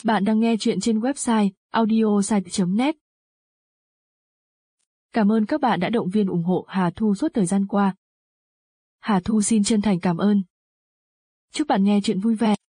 Bạn đang nghe chuyện trên website audiosite.net. Cảm ơn các bạn đã động viên ủng hộ Hà Thu suốt thời gian qua. Hà Thu xin chân thành cảm ơn. Chúc bạn nghe chuyện vui vẻ.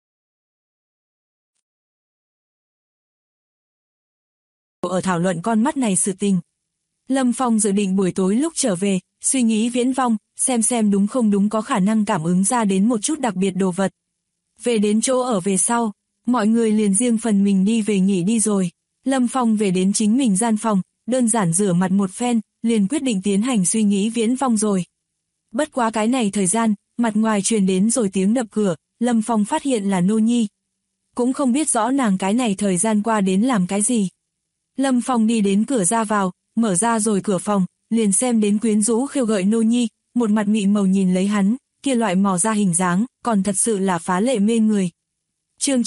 Ở thảo luận con mắt này sự tình. Lâm Phong dự định buổi tối lúc trở về, suy nghĩ viễn vong, xem đúng không đúng có khả năng cảm ứng ra đến một chút đặc biệt đồ vật. Về đến chỗ ở về sau, mọi người liền riêng phần mình đi về nghỉ đi rồi. Lâm Phong về đến chính mình gian phòng, đơn giản rửa mặt một phen, liền quyết định tiến hành suy nghĩ viễn vong rồi. Bất quá cái này thời gian, mặt ngoài truyền đến rồi tiếng đập cửa, Lâm Phong phát hiện là Nô Nhi. Cũng không biết rõ nàng cái này thời gian qua đến làm cái gì. Lâm Phong đi đến cửa ra vào, mở ra rồi cửa phòng, liền xem đến quyến rũ khêu gợi Nô Nhi, một mặt mị màu nhìn lấy hắn, kia loại mò ra hình dáng, còn thật sự là phá lệ mê người. Chương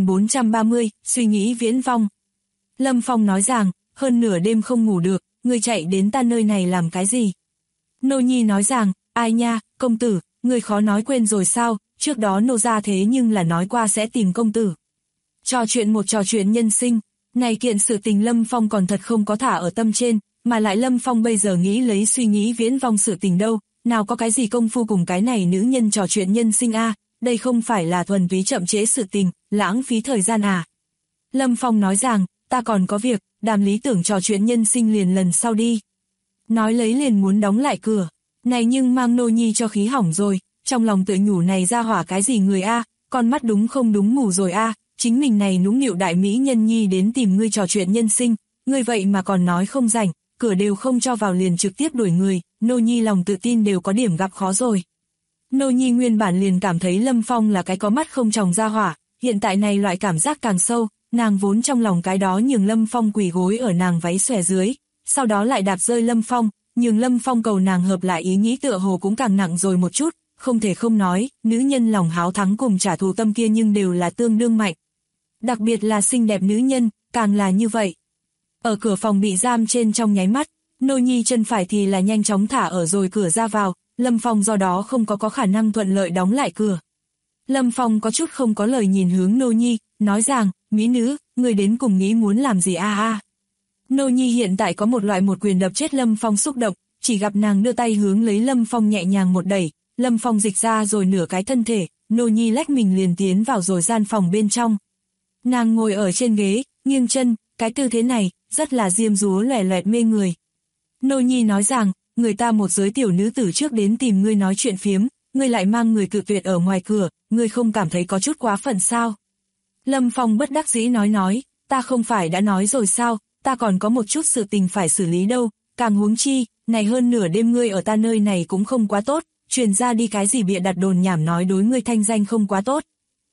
9430, suy nghĩ viễn vong. Lâm Phong nói rằng, hơn nửa đêm không ngủ được, ngươi chạy đến ta nơi này làm cái gì? Nô Nhi nói rằng, ai nha, công tử, ngươi khó nói quên rồi sao, trước đó nô gia thế nhưng là nói qua sẽ tìm công tử. Trò chuyện nhân sinh, này kiện sự tình Lâm Phong còn thật không có thả ở tâm trên, mà lại Lâm Phong bây giờ nghĩ lấy suy nghĩ viễn vong sự tình đâu, nào có cái gì công phu cùng cái này nữ nhân trò chuyện nhân sinh a, đây không phải là thuần túy chậm trễ sự tình, lãng phí thời gian à. Lâm Phong nói rằng, ta còn có việc, đàm lý tưởng trò chuyện nhân sinh liền lần sau đi. Nói lấy liền muốn đóng lại cửa, này nhưng mang Nô Nhi cho khí hỏng rồi, trong lòng tự nhủ này ra hỏa cái gì người a, con mắt đúng không đúng mù rồi a, chính mình này nũng nịu đại mỹ nhân nhi đến tìm ngươi trò chuyện nhân sinh, ngươi vậy mà còn nói không rảnh, cửa đều không cho vào liền trực tiếp đuổi người, Nô Nhi lòng tự tin đều có điểm gặp khó rồi. Nô Nhi nguyên bản liền cảm thấy Lâm Phong là cái có mắt không tròng ra hỏa, hiện tại này loại cảm giác càng sâu, nàng vốn trong lòng cái đó nhường Lâm Phong quỳ gối ở nàng váy xòe dưới, sau đó lại đạp rơi Lâm Phong, nhường Lâm Phong cầu nàng hợp lại ý nghĩ tựa hồ cũng càng nặng rồi một chút, không thể không nói, nữ nhân lòng háo thắng cùng trả thù tâm kia nhưng đều là tương đương mạnh. Đặc biệt là xinh đẹp nữ nhân, càng là như vậy. Ở cửa phòng bị giam trên trong nháy mắt, Nô Nhi chân phải thì là nhanh chóng thả ở rồi cửa ra vào, Lâm Phong do đó không có khả năng thuận lợi đóng lại cửa. Lâm Phong có chút không có lời nhìn hướng Nô Nhi, nói rằng, mỹ nữ, người đến cùng nghĩ muốn làm gì a? Nô Nhi hiện tại có một quyền đập chết Lâm Phong xúc động, chỉ gặp nàng đưa tay hướng lấy Lâm Phong nhẹ nhàng một đẩy, Lâm Phong dịch ra rồi nửa cái thân thể, Nô Nhi lách mình liền tiến vào rồi gian phòng bên trong. Nàng ngồi ở trên ghế, nghiêng chân, cái tư thế này, rất là diêm dúa loẻ loẹt mê người. Nô Nhi nói rằng, người ta một giới tiểu nữ tử trước đến tìm ngươi nói chuyện phiếm, ngươi lại mang người cự tuyệt ở ngoài cửa, ngươi không cảm thấy có chút quá phận sao? Lâm Phong bất đắc dĩ nói, ta không phải đã nói rồi sao, ta còn có một chút sự tình phải xử lý đâu, càng huống chi, này hơn nửa đêm ngươi ở ta nơi này cũng không quá tốt, truyền ra đi cái gì bịa đặt đồn nhảm nói đối ngươi thanh danh không quá tốt.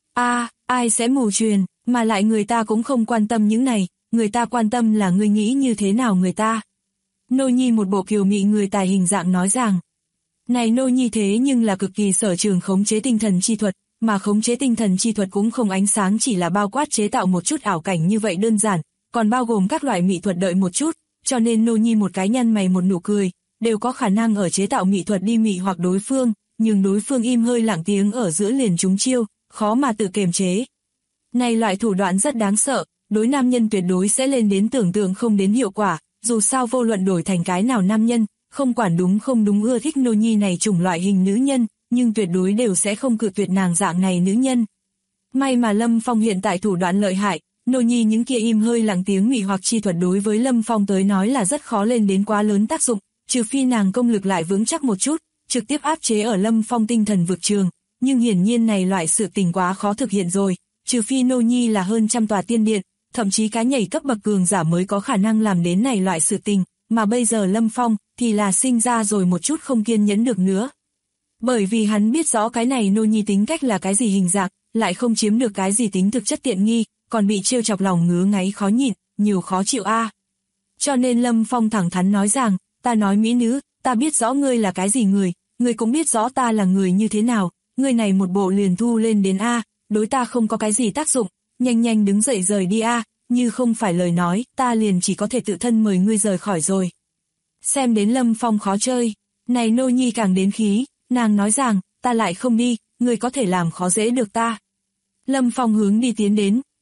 Ai sẽ mù truyền, mà lại người ta cũng không quan tâm những này, người ta quan tâm là ngươi nghĩ như thế nào người ta. Nô Nhi một bộ kiều mị người tài hình dạng nói rằng, này Nô Nhi thế nhưng là cực kỳ sở trường khống chế tinh thần chi thuật, mà khống chế tinh thần chi thuật cũng không ánh sáng chỉ là bao quát chế tạo một chút ảo cảnh như vậy đơn giản, còn bao gồm các loại mỹ thuật đợi một chút, cho nên Nô Nhi một cái nhăn mày một nụ cười, đều có khả năng ở chế tạo mỹ thuật đi mị hoặc đối phương, nhưng đối phương im hơi lặng tiếng ở giữa liền trúng chiêu, khó mà tự kiềm chế. Này loại thủ đoạn rất đáng sợ, đối nam nhân tuyệt đối sẽ lên đến tưởng tượng không đến hiệu quả, dù sao vô luận đổi thành cái nào nam nhân, không quản đúng không đúng ưa thích Nô Nhi này chủng loại hình nữ nhân, nhưng tuyệt đối đều sẽ không cự tuyệt nàng dạng này nữ nhân. May mà Lâm Phong hiện tại thủ đoạn lợi hại, Nô Nhi những kia im hơi lặng tiếng mị hoặc chi thuật đối với Lâm Phong tới nói là rất khó lên đến quá lớn tác dụng, trừ phi nàng công lực lại vững chắc một chút, trực tiếp áp chế ở Lâm Phong tinh thần vực trường, nhưng hiển nhiên này loại sự tình quá khó thực hiện rồi, trừ phi Nô Nhi là hơn trăm tòa tiên điện, thậm chí cá nhảy cấp bậc cường giả mới có khả năng làm đến này loại sự tình, mà bây giờ Lâm Phong thì là sinh ra rồi một chút không kiên nhẫn được nữa. Bởi vì hắn biết rõ cái này Nô Nhi tính cách là cái gì hình dạng, lại không chiếm được cái gì tính thực chất tiện nghi, còn bị trêu chọc lòng ngứa ngáy khó nhịn, nhiều khó chịu a. Cho nên Lâm Phong thẳng thắn nói rằng, ta nói mỹ nữ, ta biết rõ ngươi là cái gì người, ngươi cũng biết rõ ta là người như thế nào, ngươi này một bộ liền thu lên đến a, đối ta không có cái gì tác dụng, nhanh đứng dậy rời đi a, như không phải lời nói, ta liền chỉ có thể tự thân mời ngươi rời khỏi rồi. Xem đến Lâm Phong khó chơi, này Nô Nhi càng đến khí, nàng nói rằng, ta lại không đi, ngươi có thể làm khó dễ được ta. Lâm Phong hướng đi tiến đến,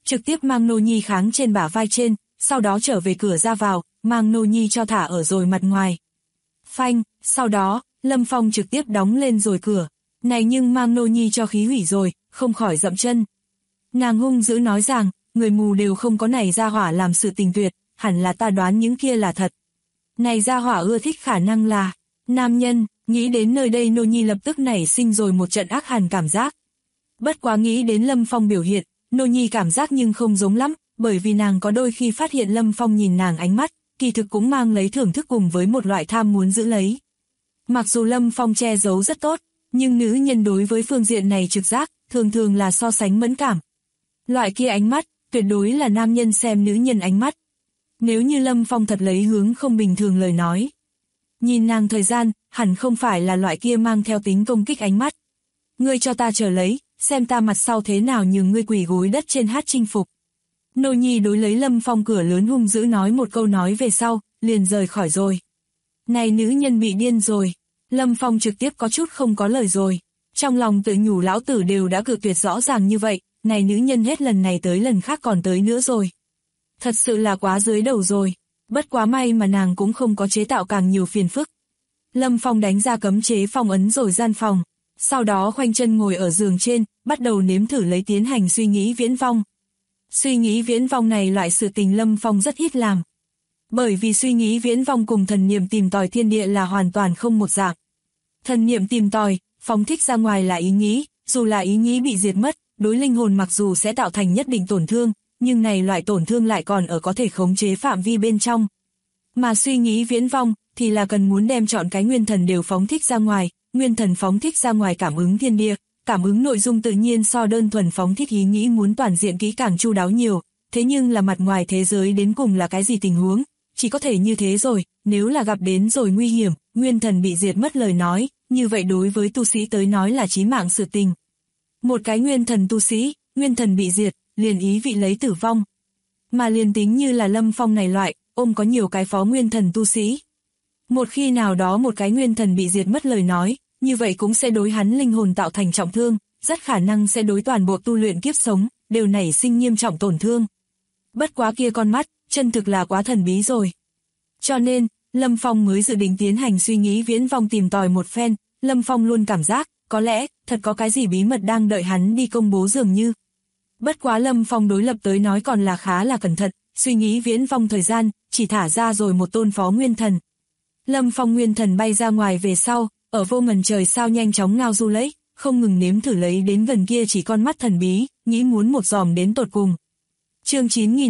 trực tiếp mang Nô Nhi kháng trên bả vai trên, sau đó trở về cửa ra vào, mang Nô Nhi cho thả ở rồi mặt ngoài. Phanh, sau đó, Lâm Phong trực tiếp đóng lên rồi cửa. Này nhưng mang Nô Nhi cho khí hủy rồi, không khỏi dậm chân. Nàng hung dữ nói rằng, người mù đều không có này gia hỏa làm sự tình tuyệt, hẳn là ta đoán những kia là thật. Này gia hỏa ưa thích khả năng là nam nhân, nghĩ đến nơi đây Nô Nhi lập tức nảy sinh rồi một trận ác hàn cảm giác. Bất quá nghĩ đến Lâm Phong biểu hiện, Nô Nhi cảm giác nhưng không giống lắm, bởi vì nàng có đôi khi phát hiện Lâm Phong nhìn nàng ánh mắt, kỳ thực cũng mang lấy thưởng thức cùng với một loại tham muốn giữ lấy. Mặc dù Lâm Phong che giấu rất tốt, nhưng nữ nhân đối với phương diện này trực giác, thường thường là so sánh mẫn cảm. Loại kia ánh mắt, tuyệt đối là nam nhân xem nữ nhân ánh mắt. Nếu như Lâm Phong thật lấy hướng không bình thường lời nói. Nhìn nàng thời gian, hẳn không phải là loại kia mang theo tính công kích ánh mắt. Ngươi cho ta chờ lấy, xem ta mặt sau thế nào nhường ngươi quỳ gối đất trên hát chinh phục. Nô Nhi đối lấy Lâm Phong cửa lớn hung dữ nói một câu nói về sau, liền rời khỏi rồi. Này nữ nhân bị điên rồi. Lâm Phong trực tiếp có chút không có lời rồi. Trong lòng tự nhủ lão tử đều đã cự tuyệt rõ ràng như vậy, này nữ nhân hết lần này tới lần khác còn tới nữa rồi. Thật sự là quá dưới đầu rồi. Bất quá may mà nàng cũng không có chế tạo càng nhiều phiền phức. Lâm Phong đánh ra cấm chế phong ấn rồi gian phòng. Sau đó khoanh chân ngồi ở giường trên, bắt đầu nếm thử lấy tiến hành suy nghĩ viễn vong. Suy nghĩ viễn vong này loại sự tình Lâm Phong rất ít làm. Bởi vì suy nghĩ viễn vong cùng thần niệm tìm tòi thiên địa là hoàn toàn không một dạng. Thần niệm tìm tòi, phóng thích ra ngoài là ý nghĩ, dù là ý nghĩ bị diệt mất, đối linh hồn mặc dù sẽ tạo thành nhất định tổn thương, nhưng này loại tổn thương lại còn ở có thể khống chế phạm vi bên trong. Mà suy nghĩ viễn vong, thì là cần muốn đem chọn cái nguyên thần đều phóng thích ra ngoài, nguyên thần phóng thích ra ngoài cảm ứng thiên địa, cảm ứng nội dung tự nhiên so đơn thuần phóng thích ý nghĩ muốn toàn diện kỹ càng chu đáo nhiều, thế nhưng là mặt ngoài thế giới đến cùng là cái gì tình huống, chỉ có thể như thế rồi, nếu là gặp đến rồi nguy hiểm, nguyên thần bị diệt mất lời nói, như vậy đối với tu sĩ tới nói là chí mạng sự tình. Một cái nguyên thần tu sĩ, nguyên thần bị diệt, liền ý vị lấy tử vong. Mà liền tính như là Lâm Phong này loại, ôm có nhiều cái phó nguyên thần tu sĩ. Một khi nào đó một cái nguyên thần bị diệt mất lời nói, như vậy cũng sẽ đối hắn linh hồn tạo thành trọng thương, rất khả năng sẽ đối toàn bộ tu luyện kiếp sống, đều nảy sinh nghiêm trọng tổn thương. Bất quá kia con mắt, chân thực là quá thần bí rồi. Cho nên, Lâm Phong mới dự định tiến hành suy nghĩ viễn vong tìm tòi một phen, Lâm Phong luôn cảm giác, có lẽ, thật có cái gì bí mật đang đợi hắn đi công bố dường như. Bất quá Lâm Phong đối lập tới nói còn là khá là cẩn thận, suy nghĩ viễn vong thời gian, chỉ thả ra rồi một tôn phó nguyên thần. Lâm Phong nguyên thần bay ra ngoài về sau, ở vô ngần trời sao nhanh chóng ngao du lấy, không ngừng nếm thử lấy đến gần kia chỉ con mắt thần bí, nghĩ muốn một dòm đến tột cùng. Chương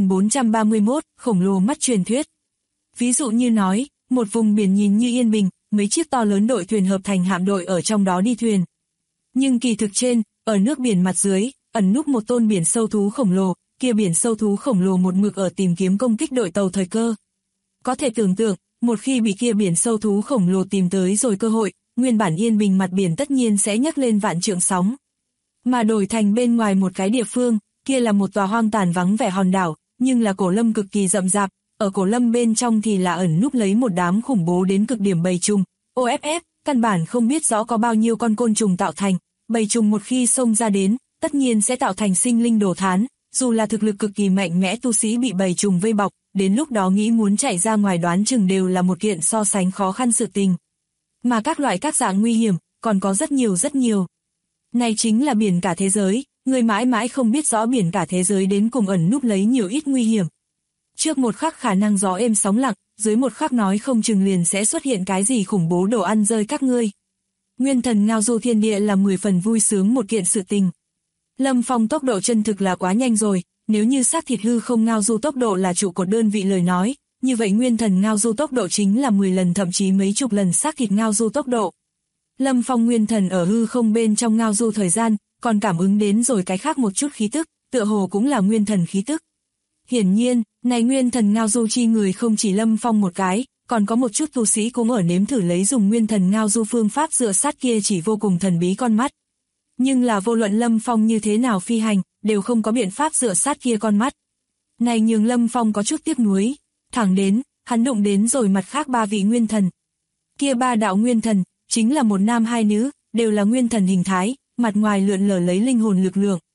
9431, khổng lồ mắt truyền thuyết. Ví dụ như nói, một vùng biển nhìn như yên bình, mấy chiếc to lớn đội thuyền hợp thành hạm đội ở trong đó đi thuyền. Nhưng kỳ thực trên, ở nước biển mặt dưới, ẩn núp một tôn biển sâu thú khổng lồ, kia biển sâu thú khổng lồ một mực ở tìm kiếm công kích đội tàu thời cơ. Có thể tưởng tượng, một khi bị kia biển sâu thú khổng lồ tìm tới rồi cơ hội, nguyên bản yên bình mặt biển tất nhiên sẽ nhấc lên vạn trượng sóng. Mà đổi thành bên ngoài một cái địa phương, kia là một tòa hoang tàn vắng vẻ hòn đảo, nhưng là cổ lâm cực kỳ rậm rạp, ở cổ lâm bên trong thì là ẩn núp lấy một đám khủng bố đến cực điểm bầy trùng, OFF, căn bản không biết rõ có bao nhiêu con côn trùng tạo thành, bầy trùng một khi xông ra đến, tất nhiên sẽ tạo thành sinh linh đồ thán, dù là thực lực cực kỳ mạnh mẽ tu sĩ bị bầy trùng vây bọc, đến lúc đó nghĩ muốn chạy ra ngoài đoán chừng đều là một kiện so sánh khó khăn sự tình. Mà các loại các dạng nguy hiểm, còn có rất nhiều rất nhiều. Này chính là biển cả thế giới, người mãi mãi không biết rõ biển cả thế giới đến cùng ẩn núp lấy nhiều ít nguy hiểm. Trước một khắc khả năng gió êm sóng lặng, dưới một khắc nói không chừng liền sẽ xuất hiện cái gì khủng bố đồ ăn rơi các ngươi. Nguyên thần ngao du thiên địa là 10 phần vui sướng một kiện sự tình. Lâm Phong tốc độ chân thực là quá nhanh rồi, nếu như xác thịt hư không ngao du tốc độ là trụ cột đơn vị lời nói, như vậy nguyên thần ngao du tốc độ chính là 10 lần thậm chí mấy chục lần xác thịt ngao du tốc độ. Lâm Phong nguyên thần ở hư không bên trong ngao du thời gian, còn cảm ứng đến rồi cái khác một chút khí tức, tựa hồ cũng là nguyên thần khí tức. Hiển nhiên, này nguyên thần ngao du chi người không chỉ Lâm Phong một cái, còn có một chút tu sĩ cũng ở nếm thử lấy dùng nguyên thần ngao du phương pháp dựa sát kia chỉ vô cùng thần bí con mắt. Nhưng là vô luận Lâm Phong như thế nào phi hành, đều không có biện pháp dựa sát kia con mắt. Này nhường Lâm Phong có chút tiếc nuối, thẳng đến, hắn đụng đến rồi mặt khác 3 vị nguyên thần. Kia 3 đạo nguyên thần, chính là một nam hai nữ, đều là nguyên thần hình thái, mặt ngoài lượn lờ lấy linh hồn lực lượng.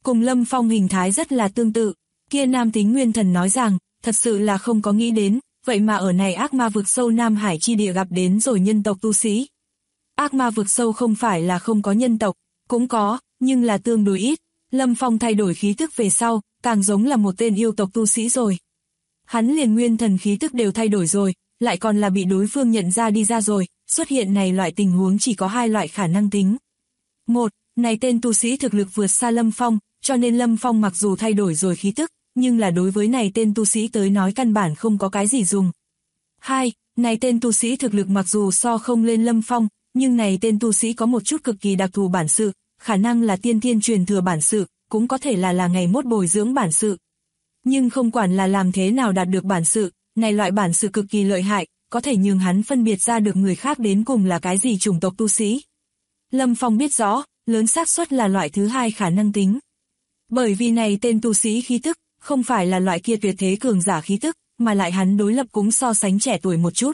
cùng Lâm Phong hình thái rất là tương tự. Kia nam tính nguyên thần nói rằng, thật sự là không có nghĩ đến, vậy mà ở này ác ma vực sâu Nam Hải chi địa gặp đến rồi nhân tộc tu sĩ. Ác ma vực sâu không phải là không có nhân tộc, cũng có, nhưng là tương đối ít. Lâm Phong thay đổi khí tức về sau, càng giống là một tên yêu tộc tu sĩ rồi. Hắn liền nguyên thần khí tức đều thay đổi rồi, lại còn là bị đối phương nhận ra đi ra rồi, xuất hiện này loại tình huống chỉ có hai loại khả năng tính. Một, này tên tu sĩ thực lực vượt xa Lâm Phong, cho nên Lâm Phong mặc dù thay đổi rồi khí tức, nhưng là đối với này tên tu sĩ tới nói căn bản không có cái gì dùng. Hai, này tên tu sĩ thực lực mặc dù so không lên Lâm Phong, nhưng này tên tu sĩ có một chút cực kỳ đặc thù bản sự, khả năng là tiên thiên truyền thừa bản sự, cũng có thể là ngày mốt bồi dưỡng bản sự. Nhưng không quản là làm thế nào đạt được bản sự, này loại bản sự cực kỳ lợi hại, có thể nhường hắn phân biệt ra được người khác đến cùng là cái gì chủng tộc tu sĩ. Lâm Phong biết rõ, lớn xác suất là loại thứ hai khả năng tính. Bởi vì này tên tu sĩ khí tức, không phải là loại kia tuyệt thế cường giả khí tức, mà lại hắn đối lập cũng so sánh trẻ tuổi một chút.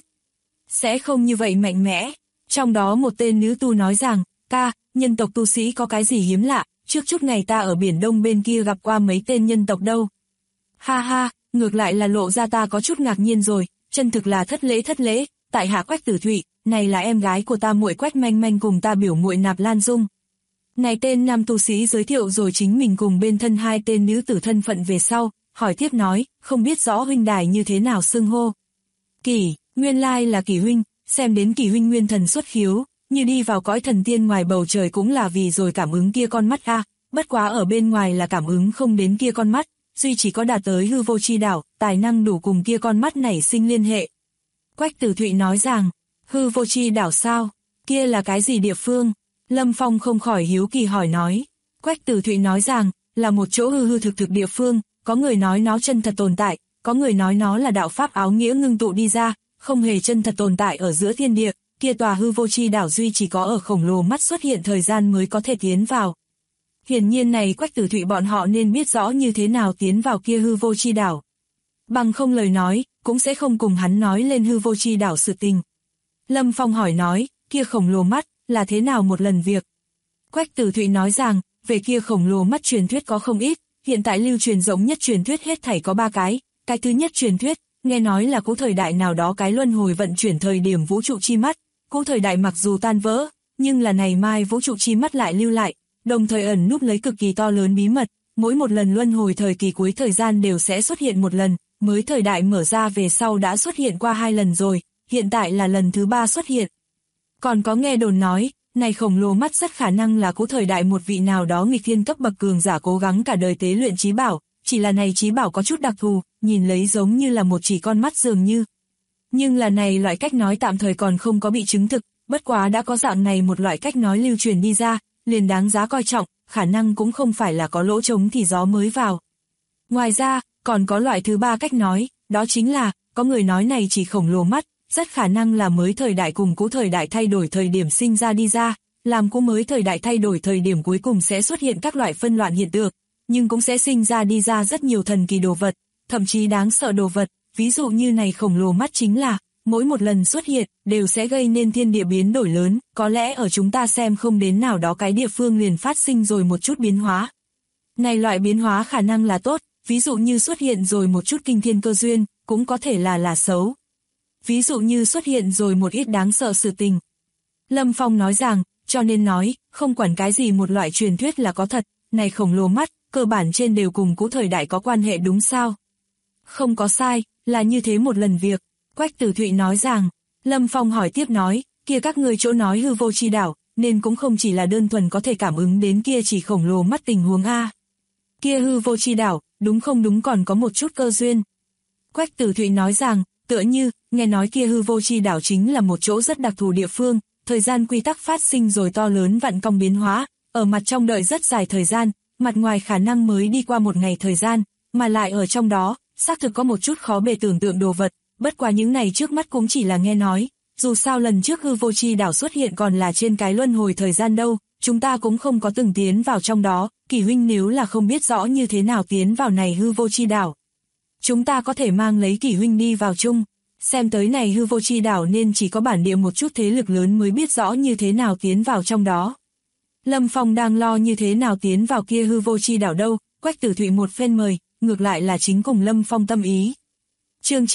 Sẽ không như vậy mạnh mẽ. Trong đó một tên nữ tu nói rằng, ca, nhân tộc tu sĩ có cái gì hiếm lạ, trước chút ngày ta ở biển Đông bên kia gặp qua mấy tên nhân tộc đâu. Ha ha, ngược lại là lộ ra ta có chút ngạc nhiên rồi, chân thực là thất lễ, tại hạ Quách Tử Thụy, này là em gái của ta muội Quách Manh Manh cùng ta biểu muội Nạp Lan Dung. Này tên nam tu sĩ giới thiệu rồi chính mình cùng bên thân hai tên nữ tử thân phận về sau, hỏi tiếp nói, không biết rõ huynh đài như thế nào xưng hô. Kỷ, nguyên lai là Kỷ huynh, xem đến Kỷ huynh nguyên thần xuất khiếu, như đi vào cõi thần tiên ngoài bầu trời cũng là vì rồi cảm ứng kia con mắt a, bất quá ở bên ngoài là cảm ứng không đến kia con mắt, duy chỉ có đạt tới hư vô chi đảo, tài năng đủ cùng kia con mắt nảy sinh liên hệ. Quách Tử Thụy nói rằng, hư vô chi đảo sao, kia là cái gì địa phương? Lâm Phong không khỏi hiếu kỳ hỏi nói. Quách Tử Thụy nói rằng, là một chỗ hư thực địa phương, có người nói nó chân thật tồn tại, có người nói nó là đạo pháp áo nghĩa ngưng tụ đi ra, không hề chân thật tồn tại ở giữa thiên địa, kia tòa hư vô chi đảo duy chỉ có ở khổng lồ mắt xuất hiện thời gian mới có thể tiến vào. Hiển nhiên này Quách Tử Thụy bọn họ nên biết rõ như thế nào tiến vào kia hư vô chi đảo. Bằng không lời nói, cũng sẽ không cùng hắn nói lên hư vô chi đảo sự tình. Lâm Phong hỏi nói, kia khổng lồ mắt, là thế nào một lần việc? Quách Tử Thụy nói rằng, về kia khổng lồ mắt truyền thuyết có không ít, hiện tại lưu truyền rộng nhất truyền thuyết hết thảy có 3 cái thứ nhất truyền thuyết, nghe nói là cũ thời đại nào đó cái luân hồi vận chuyển thời điểm vũ trụ chi mắt, cũ thời đại mặc dù tan vỡ, nhưng là này mai vũ trụ chi mắt lại lưu lại, đồng thời ẩn núp lấy cực kỳ to lớn bí mật, mỗi một lần luân hồi thời kỳ cuối thời gian đều sẽ xuất hiện một lần, mới thời đại mở ra về sau đã xuất hiện qua 2 lần rồi, hiện tại là lần thứ 3 xuất hiện. Còn có nghe đồn nói, này khổng lồ mắt rất khả năng là cũ thời đại một vị nào đó nghịch thiên cấp bậc cường giả cố gắng cả đời tế luyện chí bảo, chỉ là này chí bảo có chút đặc thù, nhìn lấy giống như là một chỉ con mắt dường như. Nhưng là này loại cách nói tạm thời còn không có bị chứng thực, bất quá đã có dạng này một loại cách nói lưu truyền đi ra, liền đáng giá coi trọng, khả năng cũng không phải là có lỗ trống thì gió mới vào. Ngoài ra, còn có loại thứ 3 cách nói, đó chính là, có người nói này chỉ khổng lồ mắt, rất khả năng là mới thời đại cùng cũ thời đại thay đổi thời điểm sinh ra đi ra, làm cũ mới thời đại thay đổi thời điểm cuối cùng sẽ xuất hiện các loại phân loạn hiện tượng, nhưng cũng sẽ sinh ra đi ra rất nhiều thần kỳ đồ vật, thậm chí đáng sợ đồ vật, ví dụ như này khổng lồ mắt chính là, mỗi một lần xuất hiện, đều sẽ gây nên thiên địa biến đổi lớn, có lẽ ở chúng ta xem không đến nào đó cái địa phương liền phát sinh rồi một chút biến hóa. Này loại biến hóa khả năng là tốt, ví dụ như xuất hiện rồi một chút kinh thiên cơ duyên, cũng có thể là xấu. Ví dụ như xuất hiện rồi một ít đáng sợ sự tình. Lâm Phong nói rằng, cho nên nói, không quản cái gì một loại truyền thuyết là có thật, này khổng lồ mắt, cơ bản trên đều cùng cũ thời đại có quan hệ đúng sao? Không có sai, là như thế một lần việc. Quách Tử Thụy nói rằng, Lâm Phong hỏi tiếp nói, kia các người chỗ nói hư vô chi đảo, nên cũng không chỉ là đơn thuần có thể cảm ứng đến kia chỉ khổng lồ mắt tình huống A. Kia hư vô chi đảo, đúng không đúng còn có một chút cơ duyên. Quách Tử Thụy nói rằng, tựa như, nghe nói kia hư vô chi đảo chính là một chỗ rất đặc thù địa phương, thời gian quy tắc phát sinh rồi to lớn vặn cong biến hóa, ở mặt trong đợi rất dài thời gian, mặt ngoài khả năng mới đi qua 1 ngày thời gian, mà lại ở trong đó, xác thực có một chút khó bề tưởng tượng đồ vật, bất quá những này trước mắt cũng chỉ là nghe nói, dù sao lần trước hư vô chi đảo xuất hiện còn là trên cái luân hồi thời gian đâu, chúng ta cũng không có từng tiến vào trong đó, Kỳ huynh nếu là không biết rõ như thế nào tiến vào này hư vô chi đảo. Chúng ta có thể mang lấy Kỳ huynh đi vào chung, xem tới này hư vô chi đảo nên chỉ có bản địa một chút thế lực lớn mới biết rõ như thế nào tiến vào trong đó. Lâm Phong đang lo như thế nào tiến vào kia hư vô chi đảo đâu, Quách Tử Thụy một phen mời, ngược lại là chính cùng Lâm Phong tâm ý. Chương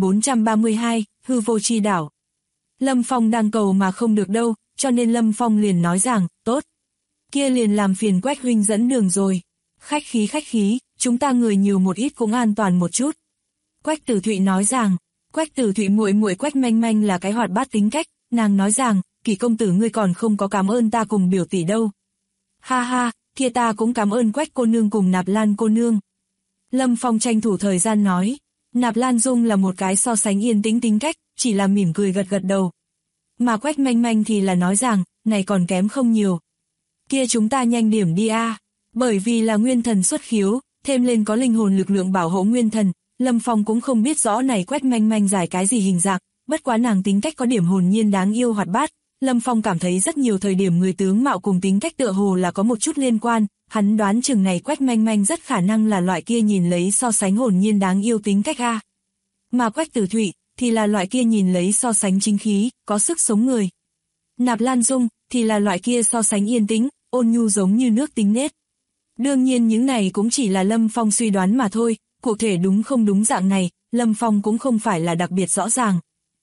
9432, hư vô chi đảo. Lâm Phong đang cầu mà không được đâu, cho nên Lâm Phong liền nói rằng, tốt. Kia liền làm phiền Quách huynh dẫn đường rồi. Khách khí, chúng ta người nhiều một ít cũng an toàn một chút. Quách Tử Thụy nói rằng, Quách Tử Thụy muội muội Quách Manh Manh là cái hoạt bát tính cách, nàng nói rằng, Kỷ công tử ngươi còn không có cảm ơn ta cùng biểu tỷ đâu. Ha ha, kia ta cũng cảm ơn Quách cô nương cùng Nạp Lan cô nương. Lâm Phong tranh thủ thời gian nói, Nạp Lan Dung là một cái so sánh yên tĩnh tính cách, chỉ là mỉm cười gật đầu. Mà Quách Manh Manh thì là nói rằng, này còn kém không nhiều. Kia chúng ta nhanh điểm đi a. Bởi vì là nguyên thần xuất khiếu, thêm lên có linh hồn lực lượng bảo hộ nguyên thần, Lâm Phong cũng không biết rõ này Quách Manh Manh giải cái gì hình dạng, bất quá nàng tính cách có điểm hồn nhiên đáng yêu hoạt bát. Lâm Phong cảm thấy rất nhiều thời điểm người tướng mạo cùng tính cách tựa hồ là có một chút liên quan, hắn đoán chừng này Quách Manh Manh rất khả năng là loại kia nhìn lấy so sánh hồn nhiên đáng yêu tính cách a. Mà Quách Tử Thụy thì là loại kia nhìn lấy so sánh chính khí, có sức sống người. Nạp Lan Dung thì là loại kia so sánh yên tĩnh, ôn nhu giống như nước tính nết. Đương nhiên những này cũng chỉ là Lâm Phong suy đoán mà thôi, cụ thể đúng không đúng dạng này, Lâm Phong cũng không phải là đặc biệt rõ ràng.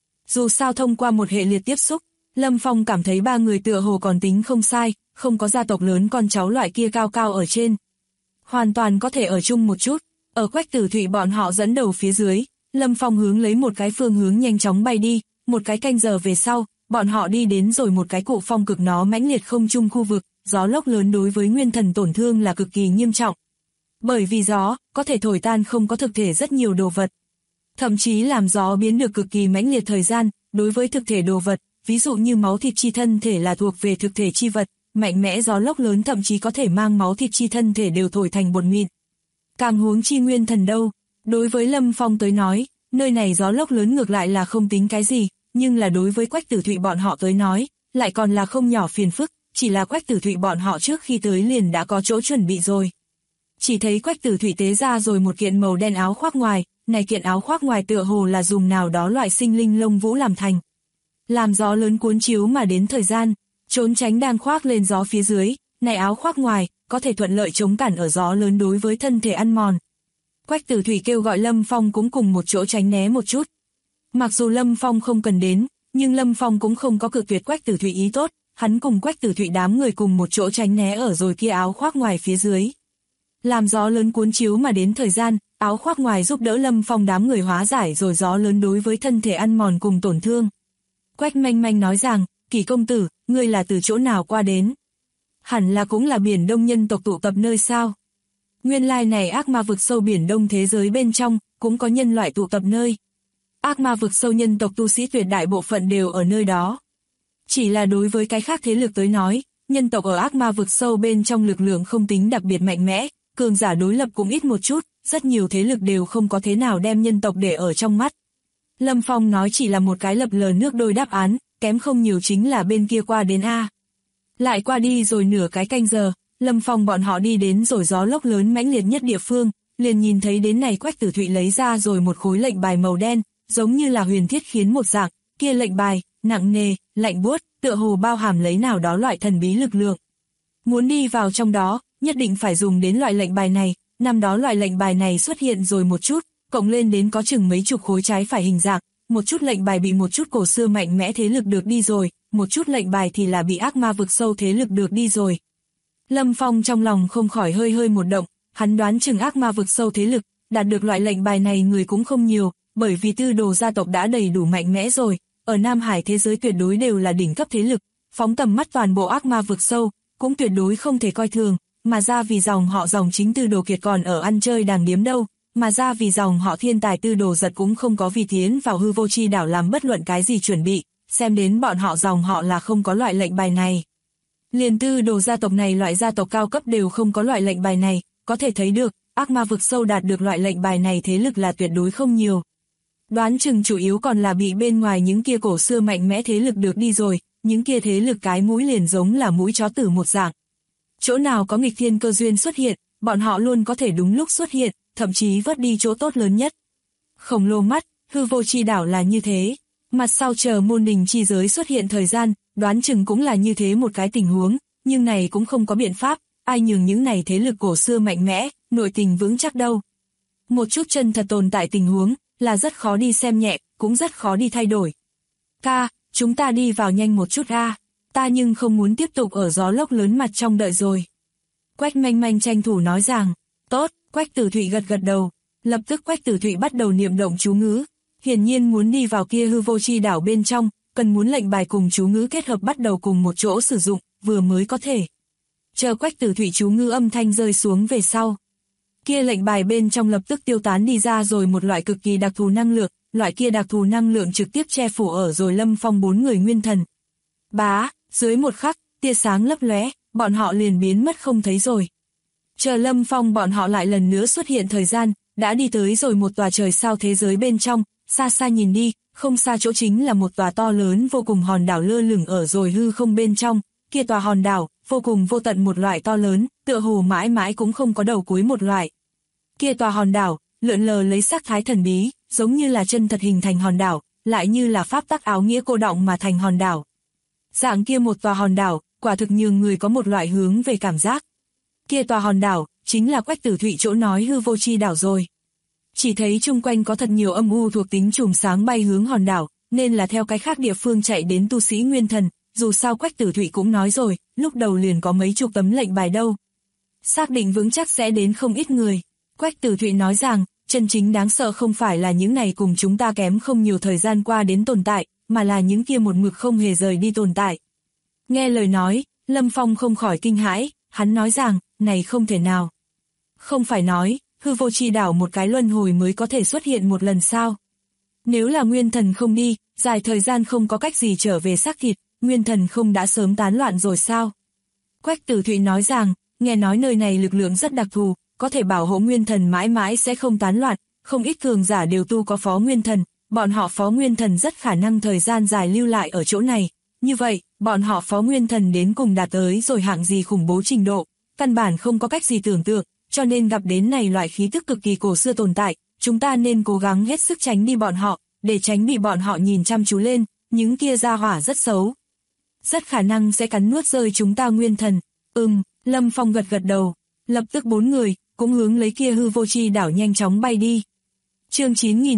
Dù sao thông qua một hệ liệt tiếp xúc, Lâm Phong cảm thấy ba người tựa hồ còn tính không sai, không có gia tộc lớn con cháu loại kia cao cao ở trên. Hoàn toàn có thể ở chung một chút, ở Quách Tử Thụy bọn họ dẫn đầu phía dưới, Lâm Phong hướng lấy một cái phương hướng nhanh chóng bay đi, một cái canh giờ về sau, bọn họ đi đến rồi một cái cụ phong cực nó mãnh liệt không trung khu vực, gió lốc lớn đối với nguyên thần tổn thương là cực kỳ nghiêm trọng. Bởi vì gió, có thể thổi tan không có thực thể rất nhiều đồ vật. Thậm chí làm gió biến được cực kỳ mãnh liệt thời gian, đối với thực thể đồ vật, ví dụ như máu thịt chi thân thể là thuộc về thực thể chi vật, mạnh mẽ gió lốc lớn thậm chí có thể mang máu thịt chi thân thể đều thổi thành bột mịn. Càng huống chi nguyên thần đâu, đối với Lâm Phong tới nói, nơi này gió lốc lớn ngược lại là không tính cái gì, nhưng là đối với Quách Tử Thụy bọn họ tới nói, lại còn là không nhỏ phiền phức, chỉ là Quách Tử Thụy bọn họ trước khi tới liền đã có chỗ chuẩn bị rồi. Chỉ thấy Quách Tử Thụy tế ra rồi một kiện màu đen áo khoác ngoài, này kiện áo khoác ngoài tựa hồ là dùng nào đó loại sinh linh lông vũ làm thành. Làm gió lớn cuốn chiếu mà đến thời gian, trốn tránh đang khoác lên gió phía dưới, này áo khoác ngoài, có thể thuận lợi chống cản ở gió lớn đối với thân thể ăn mòn. Quách Tử Thụy kêu gọi Lâm Phong cũng cùng một chỗ tránh né một chút. Mặc dù Lâm Phong không cần đến, nhưng Lâm Phong cũng không có cự tuyệt Quách Tử Thụy ý tốt, hắn cùng Quách Tử Thụy đám người cùng một chỗ tránh né ở rồi kia áo khoác ngoài phía dưới. Làm gió lớn cuốn chiếu mà đến thời gian, áo khoác ngoài giúp đỡ Lâm Phong đám người hóa giải rồi gió lớn đối với thân thể ăn mòn cùng tổn thương. Quách Manh Manh nói rằng, Kỷ công tử, ngươi là từ chỗ nào qua đến? Hẳn là cũng là biển đông nhân tộc tụ tập nơi sao? Nguyên lai này ác ma vực sâu biển đông thế giới bên trong, cũng có nhân loại tụ tập nơi. Ác ma vực sâu nhân tộc tu sĩ tuyệt đại bộ phận đều ở nơi đó. Chỉ là đối với cái khác thế lực tới nói, nhân tộc ở ác ma vực sâu bên trong lực lượng không tính đặc biệt mạnh mẽ, cường giả đối lập cũng ít một chút, rất nhiều thế lực đều không có thế nào đem nhân tộc để ở trong mắt. Lâm Phong nói chỉ là một cái lập lờ nước đôi đáp án, kém không nhiều chính là bên kia qua đến A. Lại qua đi rồi nửa cái canh giờ, Lâm Phong bọn họ đi đến rồi gió lốc lớn mãnh liệt nhất địa phương, liền nhìn thấy đến này Quách Tử Thụy lấy ra rồi một khối lệnh bài màu đen, giống như là huyền thiết khiến một dạng, kia lệnh bài, nặng nề, lạnh buốt, tựa hồ bao hàm lấy nào đó loại thần bí lực lượng. Muốn đi vào trong đó, nhất định phải dùng đến loại lệnh bài này, năm đó loại lệnh bài này xuất hiện rồi một chút, cộng lên đến có chừng mấy chục khối trái phải hình dạng, một chút lệnh bài bị một chút cổ xưa mạnh mẽ thế lực được đi rồi, một chút lệnh bài thì là bị ác ma vực sâu thế lực được đi rồi. Lâm Phong trong lòng không khỏi hơi một động, hắn đoán chừng ác ma vực sâu thế lực, đạt được loại lệnh bài này người cũng không nhiều, bởi vì Tư Đồ gia tộc đã đầy đủ mạnh mẽ rồi, ở Nam Hải thế giới tuyệt đối đều là đỉnh cấp thế lực, phóng tầm mắt toàn bộ ác ma vực sâu, cũng tuyệt đối không thể coi thường, mà ra vì dòng họ dòng chính Tư Đồ Kiệt còn ở ăn chơi đàng điếm đâu, mà ra vì dòng họ thiên tài Tư Đồ Giật cũng không có vì tiến vào hư vô chi đảo làm bất luận cái gì chuẩn bị, xem đến bọn họ dòng họ là không có loại lệnh bài này. Liền Tư Đồ gia tộc này loại gia tộc cao cấp đều không có loại lệnh bài này, có thể thấy được, ác ma vực sâu đạt được loại lệnh bài này thế lực là tuyệt đối không nhiều. Đoán chừng chủ yếu còn là bị bên ngoài những kia cổ xưa mạnh mẽ thế lực được đi rồi, những kia thế lực cái mũi liền giống là mũi chó tử một dạng. Chỗ nào có nghịch thiên cơ duyên xuất hiện, bọn họ luôn có thể đúng lúc xuất hiện, thậm chí vớt đi chỗ tốt lớn nhất. Khổng lồ mắt, hư vô chi đảo là như thế, mặt sau chờ môn đình chi giới xuất hiện thời gian, đoán chừng cũng là như thế một cái tình huống, nhưng này cũng không có biện pháp, ai nhường những này thế lực cổ xưa mạnh mẽ, nội tình vững chắc đâu. Một chút chân thật tồn tại tình huống, là rất khó đi xem nhẹ, cũng rất khó đi thay đổi. Ca, chúng ta đi vào nhanh một chút a, ta nhưng không muốn tiếp tục ở gió lốc lớn mặt trong đợi rồi. Quách Manh Manh tranh thủ nói rằng, tốt, Quách Tử Thụy gật gật đầu, lập tức Quách Tử Thụy bắt đầu niệm động chú ngữ, hiển nhiên muốn đi vào kia hư vô chi đảo bên trong, cần muốn lệnh bài cùng chú ngữ kết hợp bắt đầu cùng một chỗ sử dụng, vừa mới có thể. Chờ Quách Tử Thụy chú ngữ âm thanh rơi xuống về sau. Kia lệnh bài bên trong lập tức tiêu tán đi ra rồi một loại cực kỳ đặc thù năng lượng, loại kia đặc thù năng lượng trực tiếp che phủ ở rồi Lâm Phong 4 người nguyên thần. Bá, dưới một khắc, tia sáng lấp lóe, bọn họ liền biến mất không thấy rồi. Chờ Lâm Phong bọn họ lại lần nữa xuất hiện thời gian, đã đi tới rồi một tòa trời sao thế giới bên trong, xa xa nhìn đi, không xa chỗ chính là một tòa to lớn vô cùng hòn đảo lơ lửng ở rồi hư không bên trong, kia tòa hòn đảo, vô cùng vô tận một loại to lớn, tựa hồ mãi mãi cũng không có đầu cuối một loại. Kia tòa hòn đảo, lượn lờ lấy sắc thái thần bí, giống như là chân thật hình thành hòn đảo, lại như là pháp tắc áo nghĩa cô đọng mà thành hòn đảo. Dạng kia một tòa hòn đảo, quả thực nhường người có một loại hướng về cảm giác. Kia tòa hòn đảo, chính là Quách Tử Thụy chỗ nói hư vô chi đảo rồi. Chỉ thấy chung quanh có thật nhiều âm u thuộc tính chùm sáng bay hướng hòn đảo, nên là theo cái khác địa phương chạy đến tu sĩ nguyên thần, dù sao Quách Tử Thụy cũng nói rồi, lúc đầu liền có mấy chục tấm lệnh bài đâu. Xác định vững chắc sẽ đến không ít người. Quách Tử Thụy nói rằng, chân chính đáng sợ không phải là những này cùng chúng ta kém không nhiều thời gian qua đến tồn tại, mà là những kia một mực không hề rời đi tồn tại. Nghe lời nói, Lâm Phong không khỏi kinh hãi, hắn nói rằng, này không thể nào. Không phải nói, hư vô chi đảo một cái luân hồi mới có thể xuất hiện một lần sao? Nếu là nguyên thần không đi, dài thời gian không có cách gì trở về xác thịt, nguyên thần không đã sớm tán loạn rồi sao? Quách Tử Thụy nói rằng, nghe nói nơi này lực lượng rất đặc thù, có thể bảo hộ nguyên thần mãi mãi sẽ không tán loạn, không ít cường giả đều tu có phó nguyên thần, bọn họ phó nguyên thần rất khả năng thời gian dài lưu lại ở chỗ này. Như vậy, bọn họ phó nguyên thần đến cùng đạt tới rồi hạng gì khủng bố trình độ, căn bản không có cách gì tưởng tượng, cho nên gặp đến này loại khí tức cực kỳ cổ xưa tồn tại, chúng ta nên cố gắng hết sức tránh đi bọn họ, để tránh bị bọn họ nhìn chăm chú lên, những kia ra hỏa rất xấu. Rất khả năng sẽ cắn nuốt rơi chúng ta nguyên thần. Lâm Phong gật gật đầu, lập tức 4 người, cũng hướng lấy kia hư vô chi đảo nhanh chóng bay đi. Chương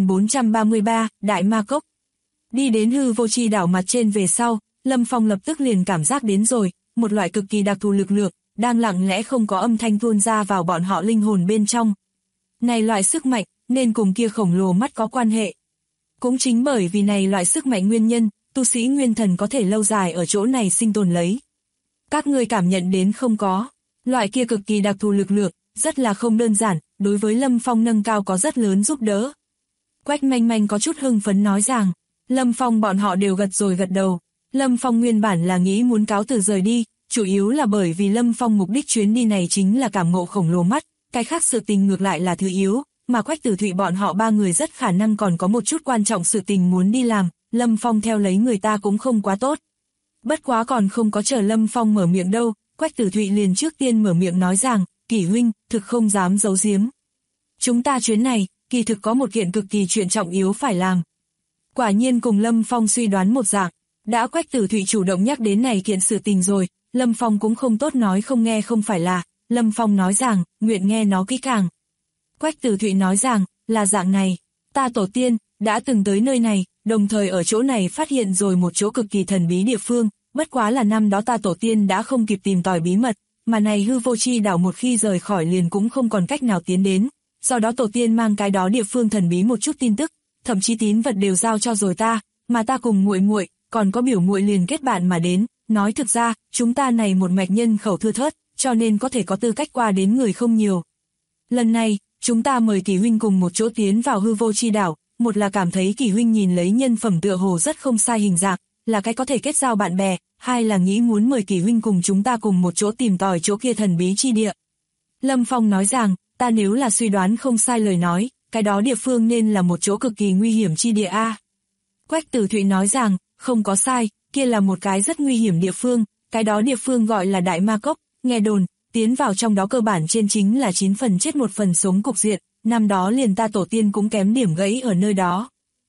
9433, Đại Ma Cốc. Đi đến hư vô chi đảo mặt trên về sau, Lâm Phong lập tức liền cảm giác đến rồi, một loại cực kỳ đặc thù lực lượng, đang lặng lẽ không có âm thanh tuôn ra vào bọn họ linh hồn bên trong. Này loại sức mạnh, nên cùng kia khổng lồ mắt có quan hệ. Cũng chính bởi vì này loại sức mạnh nguyên nhân, tu sĩ nguyên thần có thể lâu dài ở chỗ này sinh tồn lấy. Các người cảm nhận đến không có, loại kia cực kỳ đặc thù lực lượng, rất là không đơn giản, đối với Lâm Phong nâng cao có rất lớn giúp đỡ. Quách Manh Manh có chút hưng phấn nói rằng, Lâm Phong bọn họ đều gật rồi gật đầu. Lâm Phong nguyên bản là nghĩ muốn cáo từ rời đi, chủ yếu là bởi vì Lâm Phong mục đích chuyến đi này chính là cảm ngộ khổng lồ mắt, cái khác sự tình ngược lại là thứ yếu, mà Quách Tử Thụy bọn họ 3 người rất khả năng còn có một chút quan trọng sự tình muốn đi làm, Lâm Phong theo lấy người ta cũng không quá tốt. Bất quá còn không có chờ Lâm Phong mở miệng đâu, Quách Tử Thụy liền trước tiên mở miệng nói rằng, Kỷ huynh, thực không dám giấu giếm. Chúng ta chuyến này, kỳ thực có một kiện cực kỳ chuyện trọng yếu phải làm. Quả nhiên cùng Lâm Phong suy đoán một dạng, đã Quách Tử Thụy chủ động nhắc đến này kiện sự tình rồi, Lâm Phong cũng không tốt nói không nghe không phải là, Lâm Phong nói rằng, nguyện nghe nó kỹ càng. Quách Tử Thụy nói rằng, là dạng này, ta tổ tiên, đã từng tới nơi này, đồng thời ở chỗ này phát hiện rồi một chỗ cực kỳ thần bí địa phương, bất quá là năm đó ta tổ tiên đã không kịp tìm tòi bí mật, mà này hư vô chi đảo một khi rời khỏi liền cũng không còn cách nào tiến đến, do đó tổ tiên mang cái đó địa phương thần bí một chút tin tức, thậm chí tín vật đều giao cho rồi ta, mà ta cùng muội muội, còn có biểu muội liền kết bạn mà đến, nói thực ra, chúng ta này một mạch nhân khẩu thưa thớt, cho nên có thể có tư cách qua đến người không nhiều. Lần này, chúng ta mời Kỷ huynh cùng một chỗ tiến vào hư vô chi đảo, một là cảm thấy Kỷ huynh nhìn lấy nhân phẩm tựa hồ rất không sai hình dạng, là cái có thể kết giao bạn bè, hai là nghĩ muốn mời Kỷ huynh cùng chúng ta cùng một chỗ tìm tòi chỗ kia thần bí chi địa. Lâm Phong nói rằng, ta nếu là suy đoán không sai lời nói, cái đó địa phương nên là một chỗ cực kỳ nguy hiểm chi địa a. Quách Tử Thụy nói rằng, không có sai, kia là một cái rất nguy hiểm địa phương, cái đó địa phương gọi là Đại Ma Cốc, nghe đồn, tiến vào trong đó cơ bản trên chính là 9 phần chết 1 phần sống cục diện, năm đó liền ta tổ tiên cũng kém điểm gãy ở nơi đó.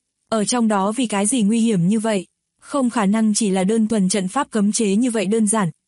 Ở trong đó vì cái gì nguy hiểm như vậy? Không khả năng chỉ là đơn thuần trận pháp cấm chế như vậy đơn giản,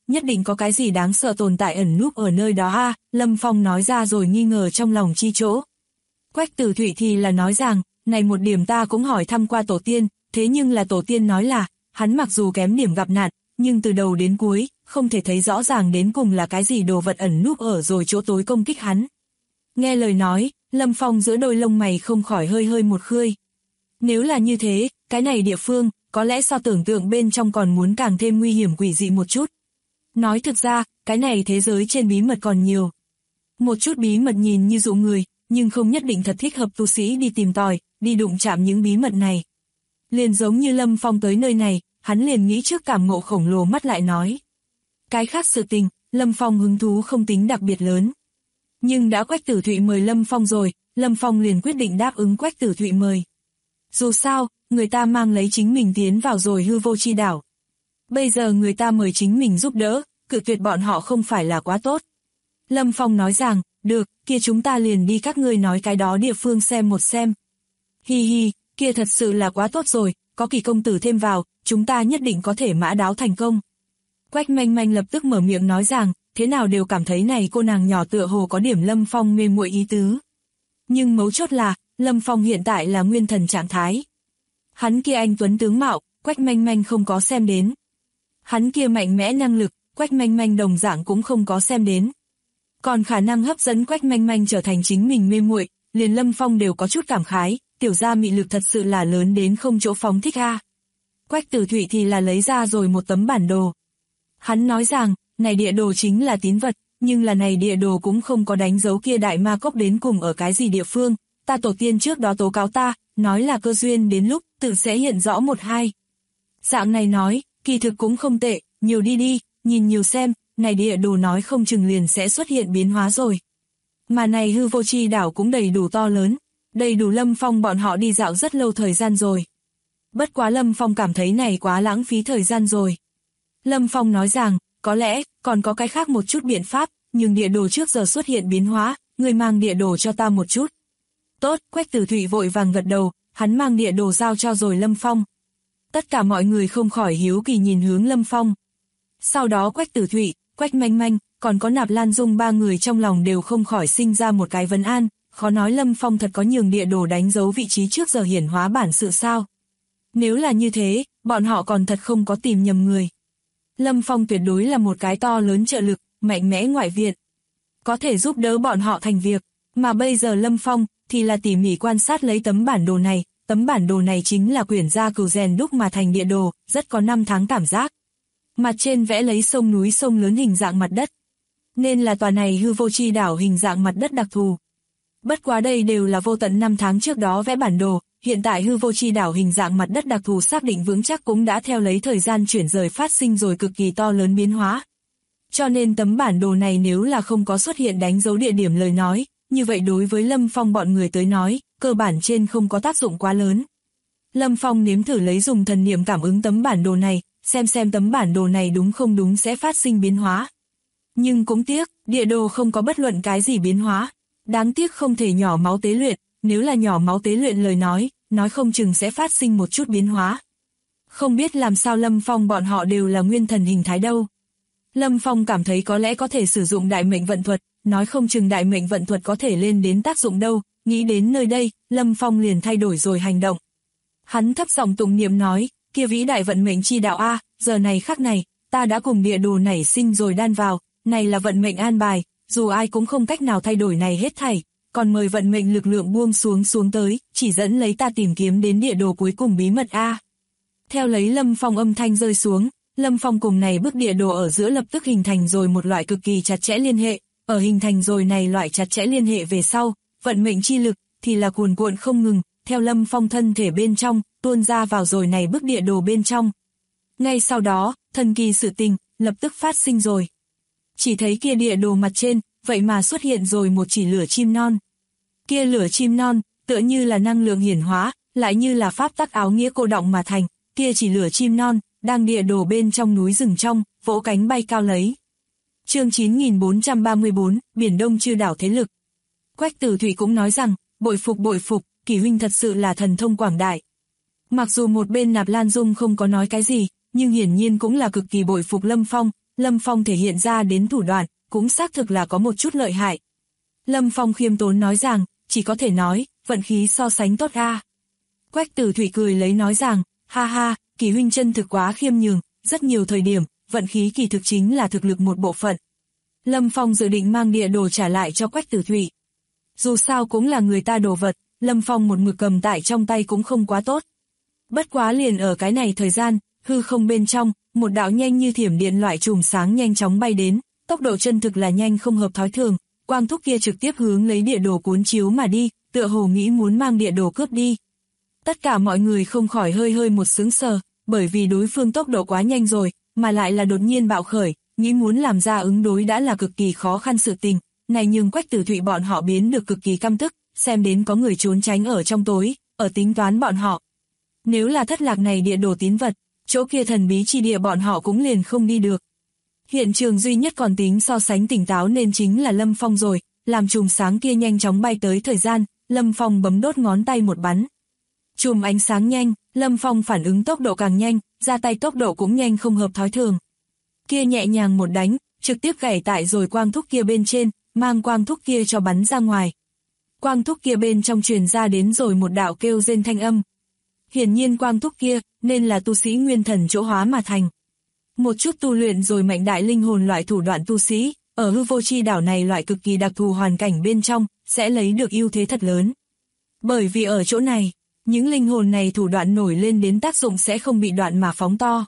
nhất định có cái gì đáng sợ tồn tại ẩn núp ở nơi đó a, Lâm Phong nói ra rồi nghi ngờ trong lòng chi chỗ. Quách Tử Thụy thì là nói rằng, này một điểm ta cũng hỏi thăm qua tổ tiên, thế nhưng là tổ tiên nói là, hắn mặc dù kém điểm gặp nạn, nhưng từ đầu đến cuối, không thể thấy rõ ràng đến cùng là cái gì đồ vật ẩn núp ở rồi chỗ tối công kích hắn. Nghe lời nói, Lâm Phong giữa đôi lông mày không khỏi hơi hơi một khơi. Nếu là như thế, cái này địa phương, có lẽ so tưởng tượng bên trong còn muốn càng thêm nguy hiểm quỷ dị một chút. Nói thực ra, cái này thế giới trên bí mật còn nhiều. Một chút bí mật nhìn như dụ người, nhưng không nhất định thật thích hợp tu sĩ đi tìm tòi, đi đụng chạm những bí mật này. Liền giống như Lâm Phong tới nơi này, hắn liền nghĩ trước cảm ngộ khổng lồ mắt lại nói. Cái khác sự tình, Lâm Phong hứng thú không tính đặc biệt lớn. Nhưng đã Quách Tử Thụy mời Lâm Phong rồi, Lâm Phong liền quyết định đáp ứng Quách Tử Thụy mời. Dù sao, người ta mang lấy chính mình tiến vào rồi hư vô chi đảo. Bây giờ người ta mời chính mình giúp đỡ, cự tuyệt bọn họ không phải là quá tốt. Lâm Phong nói rằng, được, kia chúng ta liền đi các ngươi nói cái đó địa phương xem một xem. Hi hi, kia thật sự là quá tốt rồi, có Kỳ công tử thêm vào, chúng ta nhất định có thể mã đáo thành công. Quách Manh Manh lập tức mở miệng nói rằng, thế nào đều cảm thấy này cô nàng nhỏ tựa hồ có điểm Lâm Phong mê muội ý tứ. Nhưng mấu chốt là, Lâm Phong hiện tại là nguyên thần trạng thái. Hắn kia anh tuấn tướng mạo, Quách Manh Manh không có xem đến. Hắn kia mạnh mẽ năng lực, Quách Manh Manh đồng dạng cũng không có xem đến. Còn khả năng hấp dẫn Quách Manh Manh trở thành chính mình mê muội, liền Lâm Phong đều có chút cảm khái, tiểu gia mị lực thật sự là lớn đến không chỗ phóng thích a. Quách Tử Thụy thì là lấy ra rồi một tấm bản đồ. Hắn nói rằng, này địa đồ chính là tín vật, nhưng là này địa đồ cũng không có đánh dấu kia đại ma cốc đến cùng ở cái gì địa phương, ta tổ tiên trước đó tố cáo ta, nói là cơ duyên đến lúc, tự sẽ hiện rõ một hai. Dạng này nói, kỳ thực cũng không tệ, nhiều đi đi, nhìn nhiều xem, này địa đồ nói không chừng liền sẽ xuất hiện biến hóa rồi. Mà này hư vô chi đảo cũng đầy đủ to lớn, đầy đủ Lâm Phong bọn họ đi dạo rất lâu thời gian rồi. Bất quá Lâm Phong cảm thấy này quá lãng phí thời gian rồi. Lâm Phong nói rằng, có lẽ, còn có cái khác một chút biện pháp, nhưng địa đồ trước giờ xuất hiện biến hóa, người mang địa đồ cho ta một chút. Tốt, Quách Tử Thụy vội vàng gật đầu, hắn mang địa đồ giao cho rồi Lâm Phong. Tất cả mọi người không khỏi hiếu kỳ nhìn hướng Lâm Phong. Sau đó Quách Tử Thụy, Quách Manh Manh, còn có Nạp Lan Dung ba người trong lòng đều không khỏi sinh ra một cái vấn an, khó nói Lâm Phong thật có nhường địa đồ đánh dấu vị trí trước giờ hiển hóa bản sự sao. Nếu là như thế, bọn họ còn thật không có tìm nhầm người. Lâm Phong tuyệt đối là một cái to lớn trợ lực, mạnh mẽ ngoại viện. Có thể giúp đỡ bọn họ thành việc, mà bây giờ Lâm Phong thì là tỉ mỉ quan sát lấy tấm bản đồ này. Tấm bản đồ này chính là quyển gia cừu rèn đúc mà thành địa đồ, rất có năm tháng cảm giác. Mặt trên vẽ lấy sông núi sông lớn hình dạng mặt đất. Nên là tòa này hư vô chi đảo hình dạng mặt đất đặc thù. Bất quá đây đều là vô tận năm tháng trước đó vẽ bản đồ, hiện tại hư vô chi đảo hình dạng mặt đất đặc thù xác định vững chắc cũng đã theo lấy thời gian chuyển rời phát sinh rồi cực kỳ to lớn biến hóa. Cho nên tấm bản đồ này nếu là không có xuất hiện đánh dấu địa điểm lời nói, như vậy đối với Lâm Phong bọn người tới nói, cơ bản trên không có tác dụng quá lớn. Lâm Phong nếm thử lấy dùng thần niệm cảm ứng tấm bản đồ này, xem tấm bản đồ này đúng không đúng sẽ phát sinh biến hóa. Nhưng cũng tiếc, địa đồ không có bất luận cái gì biến hóa. Đáng tiếc không thể nhỏ máu tế luyện, nếu là nhỏ máu tế luyện lời nói không chừng sẽ phát sinh một chút biến hóa. Không biết làm sao Lâm Phong bọn họ đều là nguyên thần hình thái đâu. Lâm Phong cảm thấy có lẽ có thể sử dụng đại mệnh vận thuật, nói không chừng đại mệnh vận thuật có thể lên đến tác dụng đâu, nghĩ đến nơi đây, Lâm Phong liền thay đổi rồi hành động. Hắn thấp giọng tụng niệm nói, kia vĩ đại vận mệnh chi đạo a, giờ này khắc này, ta đã cùng địa đồ nảy sinh rồi đan vào, này là vận mệnh an bài, dù ai cũng không cách nào thay đổi này hết thảy, còn mời vận mệnh lực lượng buông xuống tới, chỉ dẫn lấy ta tìm kiếm đến địa đồ cuối cùng bí mật a. Theo lấy Lâm Phong âm thanh rơi xuống, Lâm Phong cùng này bức địa đồ ở giữa lập tức hình thành rồi một loại cực kỳ chặt chẽ liên hệ, ở hình thành rồi này loại chặt chẽ liên hệ về sau, vận mệnh chi lực thì là cuồn cuộn không ngừng, theo Lâm Phong thân thể bên trong, tuôn ra vào rồi này bức địa đồ bên trong. Ngay sau đó, thần kỳ sự tình, lập tức phát sinh rồi. Chỉ thấy kia địa đồ mặt trên, vậy mà xuất hiện rồi một chỉ lửa chim non. Kia lửa chim non, tựa như là năng lượng hiển hóa, lại như là pháp tắc áo nghĩa cô đọng mà thành, kia chỉ lửa chim non, đang địa đồ bên trong núi rừng trong, vỗ cánh bay cao lấy. Chương 9434, Biển Đông chư đảo thế lực. Quách Tử Thụy cũng nói rằng, bội phục, Kỳ huynh thật sự là thần thông quảng đại. Mặc dù một bên Nạp Lan Dung không có nói cái gì, nhưng hiển nhiên cũng là cực kỳ bội phục Lâm Phong, Lâm Phong thể hiện ra đến thủ đoạn, cũng xác thực là có một chút lợi hại. Lâm Phong khiêm tốn nói rằng, chỉ có thể nói, vận khí so sánh tốt a. Quách Tử Thụy cười lấy nói rằng, ha ha, Kỳ huynh chân thực quá khiêm nhường, rất nhiều thời điểm, vận khí kỳ thực chính là thực lực một bộ phận. Lâm Phong dự định mang địa đồ trả lại cho Quách Tử Thụy. Dù sao cũng là người ta đồ vật, Lâm Phong một mực cầm tại trong tay cũng không quá tốt. Bất quá liền ở cái này thời gian, hư không bên trong, một đạo nhanh như thiểm điện loại chùm sáng nhanh chóng bay đến, tốc độ chân thực là nhanh không hợp thói thường, quang thúc kia trực tiếp hướng lấy địa đồ cuốn chiếu mà đi, tựa hồ nghĩ muốn mang địa đồ cướp đi. Tất cả mọi người không khỏi hơi một sững sờ, bởi vì đối phương tốc độ quá nhanh rồi, mà lại là đột nhiên bạo khởi, nghĩ muốn làm ra ứng đối đã là cực kỳ khó khăn sự tình, này nhưng Quách Tử Thụy bọn họ biến được cực kỳ căm tức, xem đến có người trốn tránh ở trong tối, ở tính toán bọn họ. Nếu là thất lạc này địa đồ tín vật, chỗ kia thần bí chi địa bọn họ cũng liền không đi được. Hiện trường duy nhất còn tính so sánh tỉnh táo nên chính là Lâm Phong rồi, làm chùm sáng kia nhanh chóng bay tới thời gian, Lâm Phong bấm đốt ngón tay một bắn. Chùm ánh sáng nhanh, Lâm Phong phản ứng tốc độ càng nhanh, ra tay tốc độ cũng nhanh không hợp thói thường. Kia nhẹ nhàng một đánh, trực tiếp gảy tại rồi quang thúc kia bên trên, mang quang thúc kia cho bắn ra ngoài. Quang thúc kia bên trong truyền ra đến rồi một đạo kêu rên thanh âm. Hiển nhiên quang thúc kia, nên là tu sĩ nguyên thần chỗ hóa mà thành. Một chút tu luyện rồi mạnh đại linh hồn loại thủ đoạn tu sĩ, ở hư vô chi đảo này loại cực kỳ đặc thù hoàn cảnh bên trong, sẽ lấy được ưu thế thật lớn. Bởi vì ở chỗ này, những linh hồn này thủ đoạn nổi lên đến tác dụng sẽ không bị đoạn mà phóng to.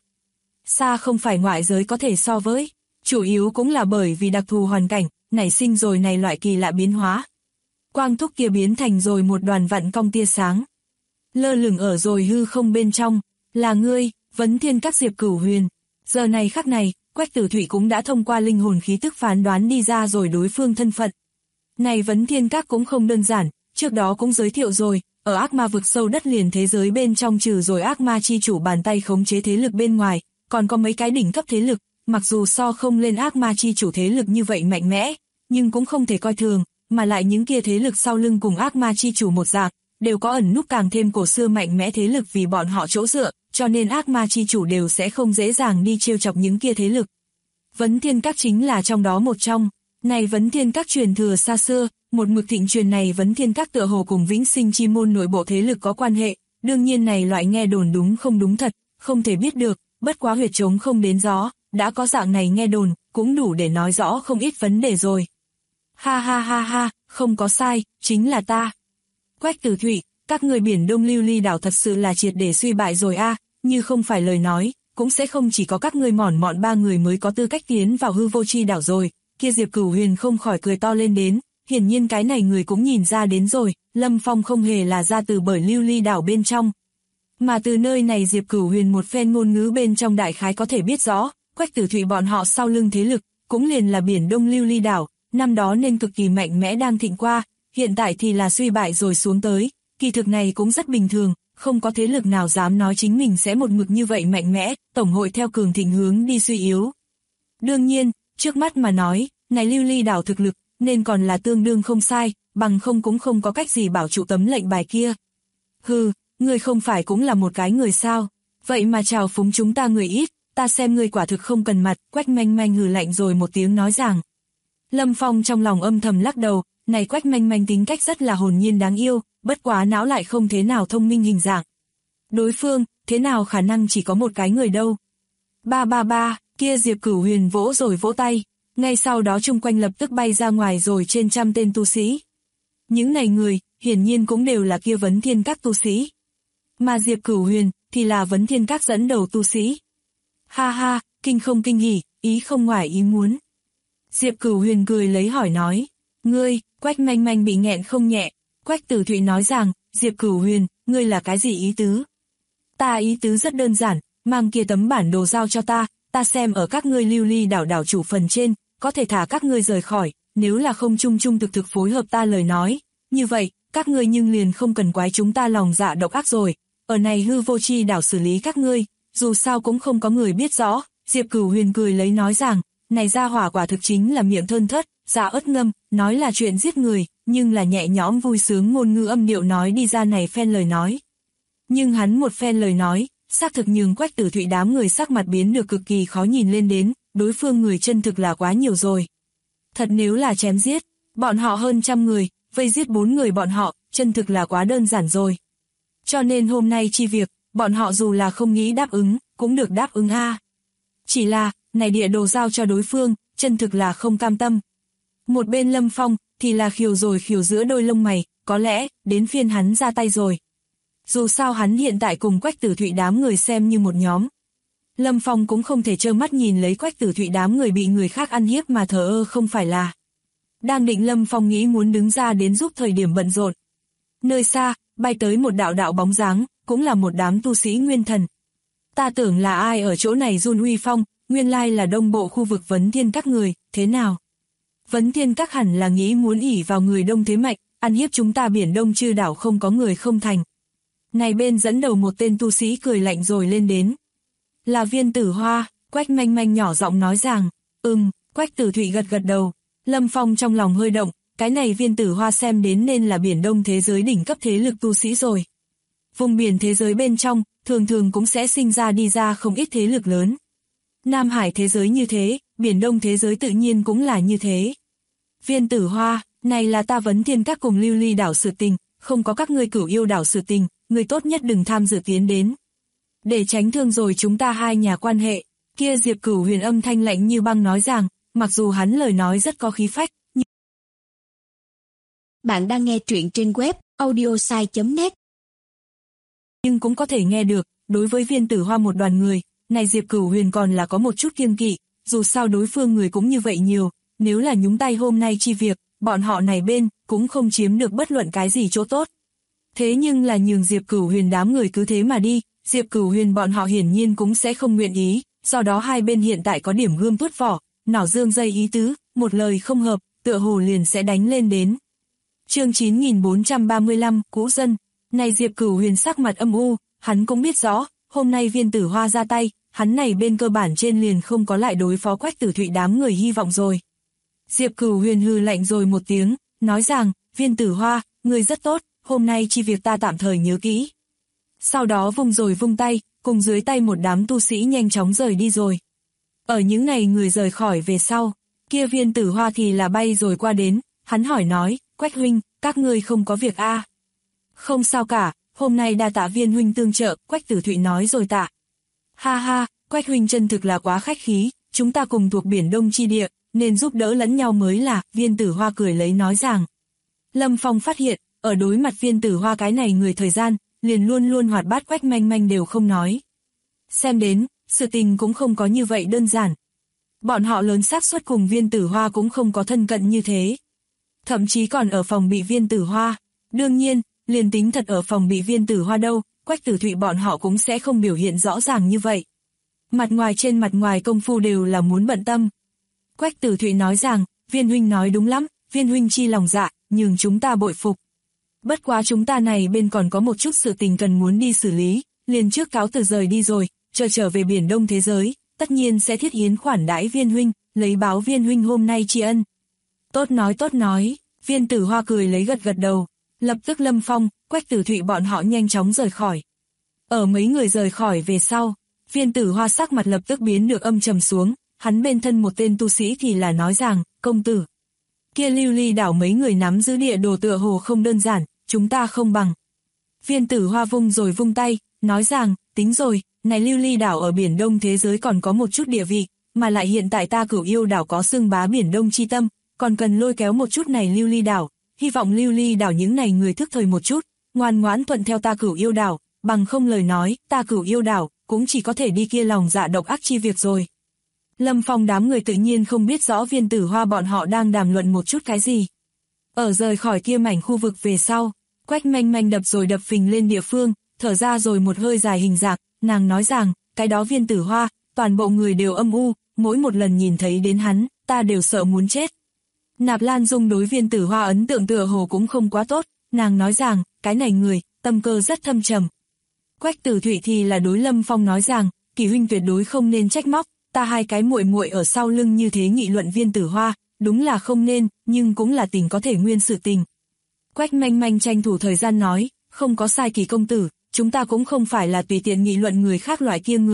Xa không phải ngoại giới có thể so với, chủ yếu cũng là bởi vì đặc thù hoàn cảnh, nảy sinh rồi này loại kỳ lạ biến hóa. Quang thúc kia biến thành rồi một đoàn vặn cong tia sáng. Lơ lửng ở rồi hư không bên trong, là ngươi, Vấn Thiên Các Diệp Cửu Huyền. Giờ này khắc này, Quách Tử Thụy cũng đã thông qua linh hồn khí tức phán đoán đi ra rồi đối phương thân phận. Này Vấn Thiên Các cũng không đơn giản, trước đó cũng giới thiệu rồi, ở ác ma vực sâu đất liền thế giới bên trong trừ rồi ác ma chi chủ bàn tay khống chế thế lực bên ngoài, còn có mấy cái đỉnh cấp thế lực, mặc dù so không lên ác ma chi chủ thế lực như vậy mạnh mẽ, nhưng cũng không thể coi thường, mà lại những kia thế lực sau lưng cùng ác ma chi chủ một dạng, đều có ẩn núp càng thêm cổ xưa mạnh mẽ thế lực vì bọn họ chỗ dựa, cho nên ác ma chi chủ đều sẽ không dễ dàng đi trêu chọc những kia thế lực. Vấn Thiên Các chính là trong đó một trong. Này Vấn Thiên Các truyền thừa xa xưa, một mực thịnh truyền này Vấn Thiên Các tựa hồ cùng Vĩnh Sinh Chi môn nội bộ thế lực có quan hệ, đương nhiên này loại nghe đồn đúng không đúng thật, không thể biết được, bất quá huyệt trống không đến gió, đã có dạng này nghe đồn, cũng đủ để nói rõ không ít vấn đề rồi. Ha ha ha ha, không có sai, chính là ta. Quách Tử Thụy, các người biển Đông Lưu Ly đảo thật sự là triệt để suy bại rồi a, như không phải lời nói, cũng sẽ không chỉ có các ngươi mỏn mọn ba người mới có tư cách tiến vào hư vô chi đảo rồi. Kia Diệp Cửu Huyền không khỏi cười to lên đến, hiển nhiên cái này người cũng nhìn ra đến rồi, Lâm Phong không hề là ra từ bởi Lưu Ly đảo bên trong. Mà từ nơi này Diệp Cửu Huyền một phen ngôn ngữ bên trong đại khái có thể biết rõ, Quách Tử Thụy bọn họ sau lưng thế lực, cũng liền là biển Đông Lưu Ly đảo, năm đó nên cực kỳ mạnh mẽ đang thịnh qua, hiện tại thì là suy bại rồi xuống tới, kỳ thực này cũng rất bình thường, không có thế lực nào dám nói chính mình sẽ một mực như vậy mạnh mẽ, tổng hội theo cường thịnh hướng đi suy yếu. Đương nhiên, trước mắt mà nói, này Lưu Ly đảo thực lực, nên còn là tương đương không sai, bằng không cũng không có cách gì bảo trụ tấm lệnh bài kia. Hừ, ngươi không phải cũng là một cái người sao, vậy mà chào phúng chúng ta người ít, ta xem ngươi quả thực không cần mặt, Quách Manh Manh hừ lạnh rồi một tiếng nói rằng. Lâm Phong trong lòng âm thầm lắc đầu, này Quách Manh Manh tính cách rất là hồn nhiên đáng yêu, bất quá não lại không thế nào thông minh hình dạng. Đối phương, thế nào khả năng chỉ có một cái người đâu. Ba, kia Diệp Cửu Huyền vỗ rồi vỗ tay, ngay sau đó chung quanh lập tức bay ra ngoài rồi trên trăm tên tu sĩ. Những này người, hiển nhiên cũng đều là kia Vấn Thiên Các tu sĩ. Mà Diệp Cửu Huyền, thì là Vấn Thiên Các dẫn đầu tu sĩ. Ha ha, kinh không kinh hỉ, ý không ngoài ý muốn. Diệp Cửu Huyền cười lấy hỏi nói, ngươi, Quách Manh Manh bị nghẹn không nhẹ. Quách Tử Thụy nói rằng, Diệp Cửu Huyền, ngươi là cái gì ý tứ? Ta ý tứ rất đơn giản, mang kia tấm bản đồ giao cho ta xem ở các ngươi Lưu Ly đảo đảo chủ phần trên, có thể thả các ngươi rời khỏi, nếu là không chung thực phối hợp ta lời nói. Như vậy, các ngươi nhưng liền không cần quái chúng ta lòng dạ độc ác rồi, ở này hư vô chi đảo xử lý các ngươi, dù sao cũng không có người biết rõ. Diệp Cửu Huyền cười lấy nói rằng, này ra hỏa quả thực chính là miệng thơn thớt, dạ ớt ngâm, nói là chuyện giết người, nhưng là nhẹ nhõm vui sướng ngôn ngữ âm điệu nói đi ra này phen lời nói. Nhưng hắn một phen lời nói, xác thực nhường Quách Tử Thụy đám người sắc mặt biến được cực kỳ khó nhìn lên đến, đối phương người chân thực là quá nhiều rồi. Thật nếu là chém giết, bọn họ hơn 100 người, vây giết 4 người bọn họ, chân thực là quá đơn giản rồi. Cho nên hôm nay chi việc, bọn họ dù là không nghĩ đáp ứng, cũng được đáp ứng a. Chỉ là, này địa đồ giao cho đối phương, chân thực là không cam tâm. Một bên Lâm Phong, thì là khiều rồi khiều giữa đôi lông mày, có lẽ, đến phiên hắn ra tay rồi. Dù sao hắn hiện tại cùng Quách Tử Thụy đám người xem như một nhóm. Lâm Phong cũng không thể trơ mắt nhìn lấy Quách Tử Thụy đám người bị người khác ăn hiếp mà thờ ơ không phải là. Đang định Lâm Phong nghĩ muốn đứng ra đến giúp thời điểm bận rộn. Nơi xa, bay tới một đạo đạo bóng dáng, cũng là một đám tu sĩ nguyên thần. Ta tưởng là ai ở chỗ này run uy phong, nguyên lai là đông bộ khu vực Vấn Thiên Các người, thế nào? Vấn Thiên Các hẳn là nghĩ muốn ỷ vào người đông thế mạnh, ăn hiếp chúng ta biển đông chư đảo không có người không thành. Này bên dẫn đầu một tên tu sĩ cười lạnh rồi lên đến. Là Viên Tử Hoa, Quách Manh Manh nhỏ giọng nói rằng, Quách Tử Thụy gật gật đầu. Lâm Phong trong lòng hơi động, cái này Viên Tử Hoa xem đến nên là biển đông thế giới đỉnh cấp thế lực tu sĩ rồi. Vùng biển thế giới bên trong, thường thường cũng sẽ sinh ra đi ra không ít thế lực lớn. Nam Hải thế giới như thế, biển đông thế giới tự nhiên cũng là như thế. Viên Tử Hoa, này là ta Vấn Thiên Các cùng Lưu Ly đảo sự tình, không có các ngươi Cửu Yêu đảo sự tình, ngươi tốt nhất đừng tham dự tiến đến. Để tránh thương rồi chúng ta hai nhà quan hệ, kia Diệp Cửu Huyền âm thanh lạnh như băng nói rằng, mặc dù hắn lời nói rất có khí phách. Bạn đang nghe truyện trên web audiosai.net. Nhưng cũng có thể nghe được, đối với Viên Tử Hoa một đoàn người, này Diệp Cửu Huyền còn là có một chút kiêng kỵ, dù sao đối phương người cũng như vậy nhiều, nếu là nhúng tay hôm nay chi việc, bọn họ này bên, cũng không chiếm được bất luận cái gì chỗ tốt. Thế nhưng là nhường Diệp Cửu Huyền đám người cứ thế mà đi, Diệp Cửu Huyền bọn họ hiển nhiên cũng sẽ không nguyện ý, do đó hai bên hiện tại có điểm gươm tuốt vỏ, nỏ dương dây ý tứ, một lời không hợp, tựa hồ liền sẽ đánh lên đến. Chương 9435, Cũ Dân. Này Diệp Cửu Huyền sắc mặt âm u, hắn cũng biết rõ, hôm nay Viên Tử Hoa ra tay, hắn này bên cơ bản trên liền không có lại đối phó Quách Tử Thụy đám người hy vọng rồi. Diệp Cửu Huyền hừ lạnh rồi một tiếng, nói rằng, Viên Tử Hoa, người rất tốt, hôm nay chi việc ta tạm thời nhớ kỹ. Sau đó vung rồi vung tay, cùng dưới tay một đám tu sĩ nhanh chóng rời đi rồi. Ở những ngày người rời khỏi về sau, kia Viên Tử Hoa thì là bay rồi qua đến, hắn hỏi nói, Quách huynh, các ngươi không có việc a? Không sao cả, hôm nay đa tạ Viên huynh tương trợ, Quách Tử Thụy nói rồi tạ. Ha ha, Quách huynh chân thực là quá khách khí, chúng ta cùng thuộc biển đông chi địa, nên giúp đỡ lẫn nhau mới là, Viên Tử Hoa cười lấy nói rằng. Lâm Phong phát hiện, ở đối mặt Viên Tử Hoa cái này người thời gian, liền luôn luôn hoạt bát Quách Manh Manh đều không nói. Xem đến, sự tình cũng không có như vậy đơn giản. Bọn họ lớn xác suất cùng Viên Tử Hoa cũng không có thân cận như thế. Thậm chí còn ở phòng bị Viên Tử Hoa. Đương nhiên, liền tính thật ở phòng bị Viên Tử Hoa đâu, Quách Tử Thụy bọn họ cũng sẽ không biểu hiện rõ ràng như vậy. Mặt ngoài trên mặt ngoài công phu đều là muốn bận tâm. Quách Tử Thụy nói rằng, Viên huynh nói đúng lắm, Viên huynh chi lòng dạ, nhường chúng ta bội phục. Bất quá chúng ta này bên còn có một chút sự tình cần muốn đi xử lý, liền trước cáo từ rời đi rồi, chờ trở về biển đông thế giới, tất nhiên sẽ thiết yến khoản đãi Viên huynh, lấy báo Viên huynh hôm nay tri ân. Tốt nói, Viên Tử Hoa cười lấy gật gật đầu, lập tức Lâm Phong, Quách Tử Thụy bọn họ nhanh chóng rời khỏi. Ở mấy người rời khỏi về sau, Viên Tử Hoa sắc mặt lập tức biến được âm trầm xuống, hắn bên thân một tên tu sĩ thì là nói rằng, công tử. Kia Lưu Ly đảo mấy người nắm giữ địa đồ tựa hồ không đơn giản, chúng ta không bằng. Viên Tử Hoa vung rồi vung tay, nói rằng, tính rồi, này Lưu Ly đảo ở biển đông thế giới còn có một chút địa vị, mà lại hiện tại ta Cửu Yêu đảo có xưng bá biển đông chi tâm, còn cần lôi kéo một chút này Lưu Ly đảo, hy vọng Lưu Ly đảo những này người thức thời một chút, ngoan ngoãn thuận theo ta Cửu Yêu đảo, bằng không lời nói, ta Cửu Yêu đảo, cũng chỉ có thể đi kia lòng dạ độc ác chi việc rồi. Lâm Phong đám người tự nhiên không biết rõ Viên Tử Hoa bọn họ đang đàm luận một chút cái gì. Ở rời khỏi kia mảnh khu vực về sau, Quách Manh Manh đập rồi đập phình lên địa phương, thở ra rồi một hơi dài hình dạng, nàng nói rằng, cái đó Viên Tử Hoa, toàn bộ người đều âm u, mỗi một lần nhìn thấy đến hắn, ta đều sợ muốn chết. Nạp Lan Dung đối Viên Tử Hoa ấn tượng tựa hồ cũng không quá tốt, nàng nói rằng, cái này người, tâm cơ rất thâm trầm. Quách Tử Thụy thì là đối Lâm Phong nói rằng, Kỳ huynh tuyệt đối không nên trách móc, ta hai cái muội muội ở sau lưng như thế nghị luận Viên Tử Hoa, đúng là không nên, nhưng cũng là tình có thể nguyên sự tình. Quách Manh Manh tranh thủ thời gian nói, không có sai Kỳ công tử, chúng ta cũng không phải là tùy tiện nghị luận người khác loại kia người,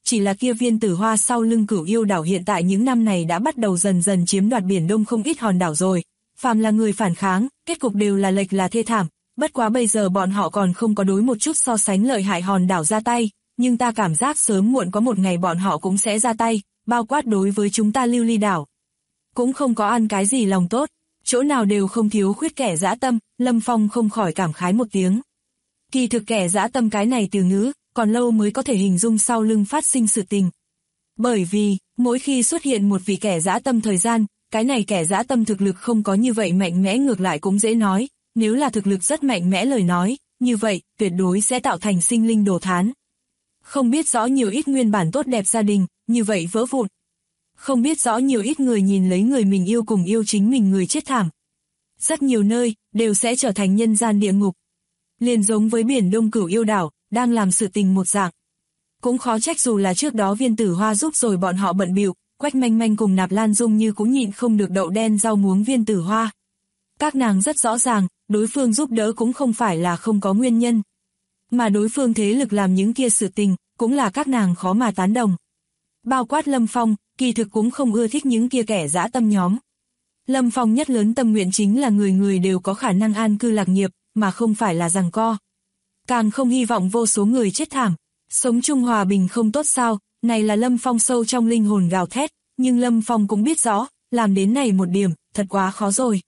chỉ là kia viên tử hoa sau lưng Cửu Yêu đảo hiện tại những năm này đã bắt đầu dần dần chiếm đoạt Biển Đông không ít hòn đảo rồi. Phàm là người phản kháng, kết cục đều là lệch là thê thảm, bất quá bây giờ bọn họ còn không có đối một chút so sánh lợi hại hòn đảo ra tay, nhưng ta cảm giác sớm muộn có một ngày bọn họ cũng sẽ ra tay, bao quát đối với chúng ta Lưu Ly đảo. Cũng không có ăn cái gì lòng tốt, chỗ nào đều không thiếu khuyết kẻ dã tâm, Lâm Phong không khỏi cảm khái một tiếng. Kỳ thực kẻ dã tâm cái này từ ngữ, còn lâu mới có thể hình dung sau lưng phát sinh sự tình. Bởi vì, mỗi khi xuất hiện một vị kẻ dã tâm thời gian, cái này kẻ dã tâm thực lực không có như vậy mạnh mẽ ngược lại cũng dễ nói, nếu là thực lực rất mạnh mẽ lời nói, như vậy, tuyệt đối sẽ tạo thành sinh linh đồ thán. Không biết rõ nhiều ít nguyên bản tốt đẹp gia đình, như vậy vỡ vụn. Không biết rõ nhiều ít người nhìn lấy người mình yêu cùng yêu chính mình người chết thảm. Rất nhiều nơi, đều sẽ trở thành nhân gian địa ngục. Liền giống với Biển Đông Cửu Yêu đảo, đang làm sự tình một dạng. Cũng khó trách dù là trước đó viên tử hoa giúp rồi bọn họ bận bịu, Quách Manh Manh cùng Nạp Lan Dung như cũng nhịn không được đậu đen rau muống viên tử hoa. Các nàng rất rõ ràng, đối phương giúp đỡ cũng không phải là không có nguyên nhân. Mà đối phương thế lực làm những kia sự tình, cũng là các nàng khó mà tán đồng. Bao quát Lâm Phong, kỳ thực cũng không ưa thích những kia kẻ dã tâm nhóm. Lâm Phong nhất lớn tâm nguyện chính là người người đều có khả năng an cư lạc nghiệp, mà không phải là giằng co. Càng không hy vọng vô số người chết thảm. Sống chung hòa bình không tốt sao, này là Lâm Phong sâu trong linh hồn gào thét, nhưng Lâm Phong cũng biết rõ, làm đến này một điểm, thật quá khó rồi.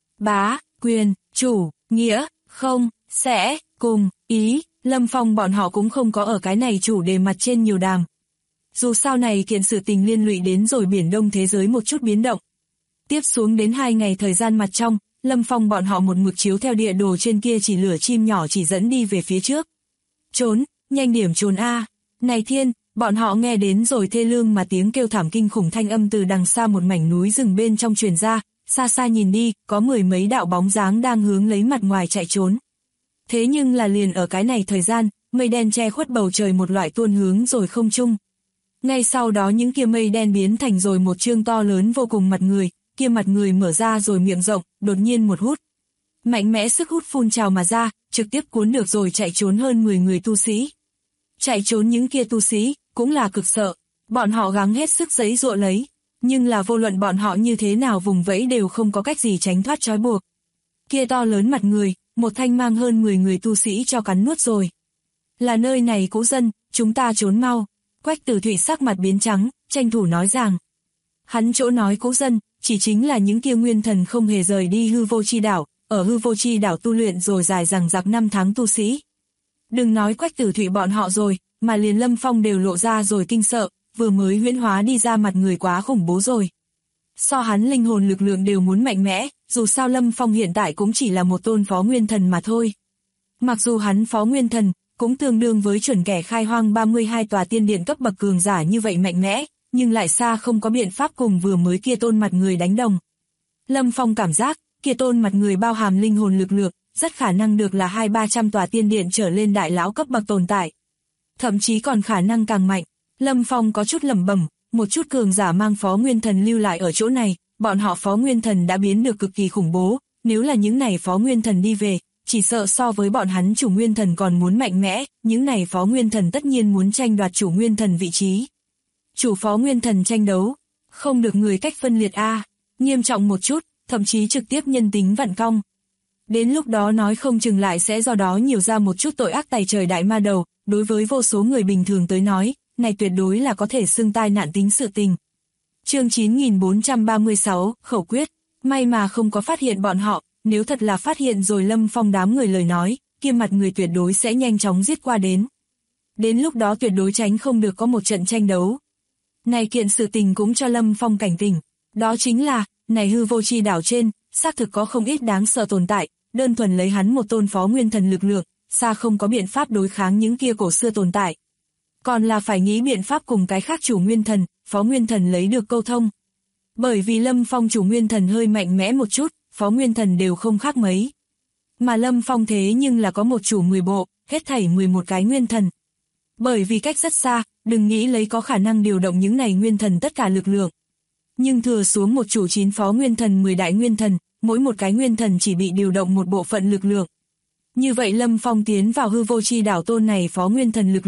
Bá, quyền, chủ, nghĩa, không, sẽ, cùng, ý, Lâm Phong bọn họ cũng không có ở cái này chủ đề mặt trên nhiều đàm. Dù sao này kiện sự tình liên lụy đến rồi Biển Đông thế giới một chút biến động. Tiếp xuống đến 2 ngày thời gian mặt trong, Lâm Phong bọn họ một mực chiếu theo địa đồ trên kia chỉ lửa chim nhỏ chỉ dẫn đi về phía trước. Trốn, nhanh điểm trốn a. Này thiên, bọn họ nghe đến rồi thê lương mà tiếng kêu thảm kinh khủng thanh âm từ đằng xa một mảnh núi rừng bên trong truyền ra, xa xa nhìn đi, có 10 mấy đạo bóng dáng đang hướng lấy mặt ngoài chạy trốn. Thế nhưng là liền ở cái này thời gian, mây đen che khuất bầu trời một loại tuôn hướng rồi không trung. Ngay sau đó những kia mây đen biến thành rồi một chương to lớn vô cùng mặt người, kia mặt người mở ra rồi miệng rộng, đột nhiên một hút. Mạnh mẽ sức hút phun trào mà ra, trực tiếp cuốn được rồi chạy trốn hơn 10 người tu sĩ. Chạy trốn những kia tu sĩ, cũng là cực sợ, bọn họ gắng hết sức giãy giụa lấy, nhưng là vô luận bọn họ như thế nào vùng vẫy đều không có cách gì tránh thoát trói buộc. Kia to lớn mặt người, một thanh mang hơn 10 người tu sĩ cho cắn nuốt rồi. Là nơi này cũ dân, chúng ta trốn mau. Quách Tử Thụy sắc mặt biến trắng, tranh thủ nói rằng. Hắn chỗ nói cũ dân, chỉ chính là những kia nguyên thần không hề rời đi hư vô chi đảo, ở hư vô chi đảo tu luyện rồi dài dằng dặc 5 tháng tu sĩ. Đừng nói Quách Tử Thụy bọn họ rồi, mà liền Lâm Phong đều lộ ra rồi kinh sợ, vừa mới huyễn hóa đi ra mặt người quá khủng bố rồi. So hắn linh hồn lực lượng đều muốn mạnh mẽ, dù sao Lâm Phong hiện tại cũng chỉ là một tôn phó nguyên thần mà thôi. Mặc dù hắn phó nguyên thần, cũng tương đương với chuẩn kẻ khai hoang 32 tòa tiên điện cấp bậc cường giả như vậy mạnh mẽ, nhưng lại xa không có biện pháp cùng vừa mới kia tôn mặt người đánh đồng. Lâm Phong cảm giác, kia tôn mặt người bao hàm linh hồn lực lượng, rất khả năng được là 200-300 tòa tiên điện trở lên đại lão cấp bậc tồn tại. Thậm chí còn khả năng càng mạnh. Lâm Phong có chút lẩm bẩm, một chút cường giả mang phó nguyên thần lưu lại ở chỗ này, bọn họ phó nguyên thần đã biến được cực kỳ khủng bố, nếu là những này phó nguyên thần đi về, chỉ sợ so với bọn hắn chủ nguyên thần còn muốn mạnh mẽ, những này phó nguyên thần tất nhiên muốn tranh đoạt chủ nguyên thần vị trí. Chủ phó nguyên thần tranh đấu, không được người cách phân liệt a, nghiêm trọng một chút, thậm chí trực tiếp nhân tính vặn cong. Đến lúc đó nói không chừng lại sẽ do đó nhiều ra một chút tội ác tày trời đại ma đầu, đối với vô số người bình thường tới nói, này tuyệt đối là có thể xưng tai nạn tính sự tình. Chương 9436, khẩu quyết, may mà không có phát hiện bọn họ, nếu thật là phát hiện rồi Lâm Phong đám người lời nói, kia mặt người tuyệt đối sẽ nhanh chóng giết qua đến. Đến lúc đó tuyệt đối tránh không được có một trận tranh đấu. Này kiện sự tình cũng cho Lâm Phong cảnh tỉnh, đó chính là, này hư vô chi đảo trên, xác thực có không ít đáng sợ tồn tại, đơn thuần lấy hắn một tôn phó nguyên thần lực lượng, xa không có biện pháp đối kháng những kia cổ xưa tồn tại. Còn là phải nghĩ biện pháp cùng cái khác chủ nguyên thần, phó nguyên thần lấy được câu thông. Bởi vì Lâm Phong chủ nguyên thần hơi mạnh mẽ một chút, phó nguyên thần đều không khác mấy. Mà Lâm Phong thế nhưng là có một chủ 10 bộ, hết thảy 11 cái nguyên thần. Bởi vì cách rất xa, đừng nghĩ lấy có khả năng điều động những này nguyên thần tất cả lực lượng. Nhưng thừa xuống một chủ 9 phó nguyên thần 10 đại nguyên thần, mỗi một cái nguyên thần chỉ bị điều động một bộ phận lực lượng. Như vậy Lâm Phong tiến vào hư vô chi đảo tôn này phó nguyên thần lực lượng,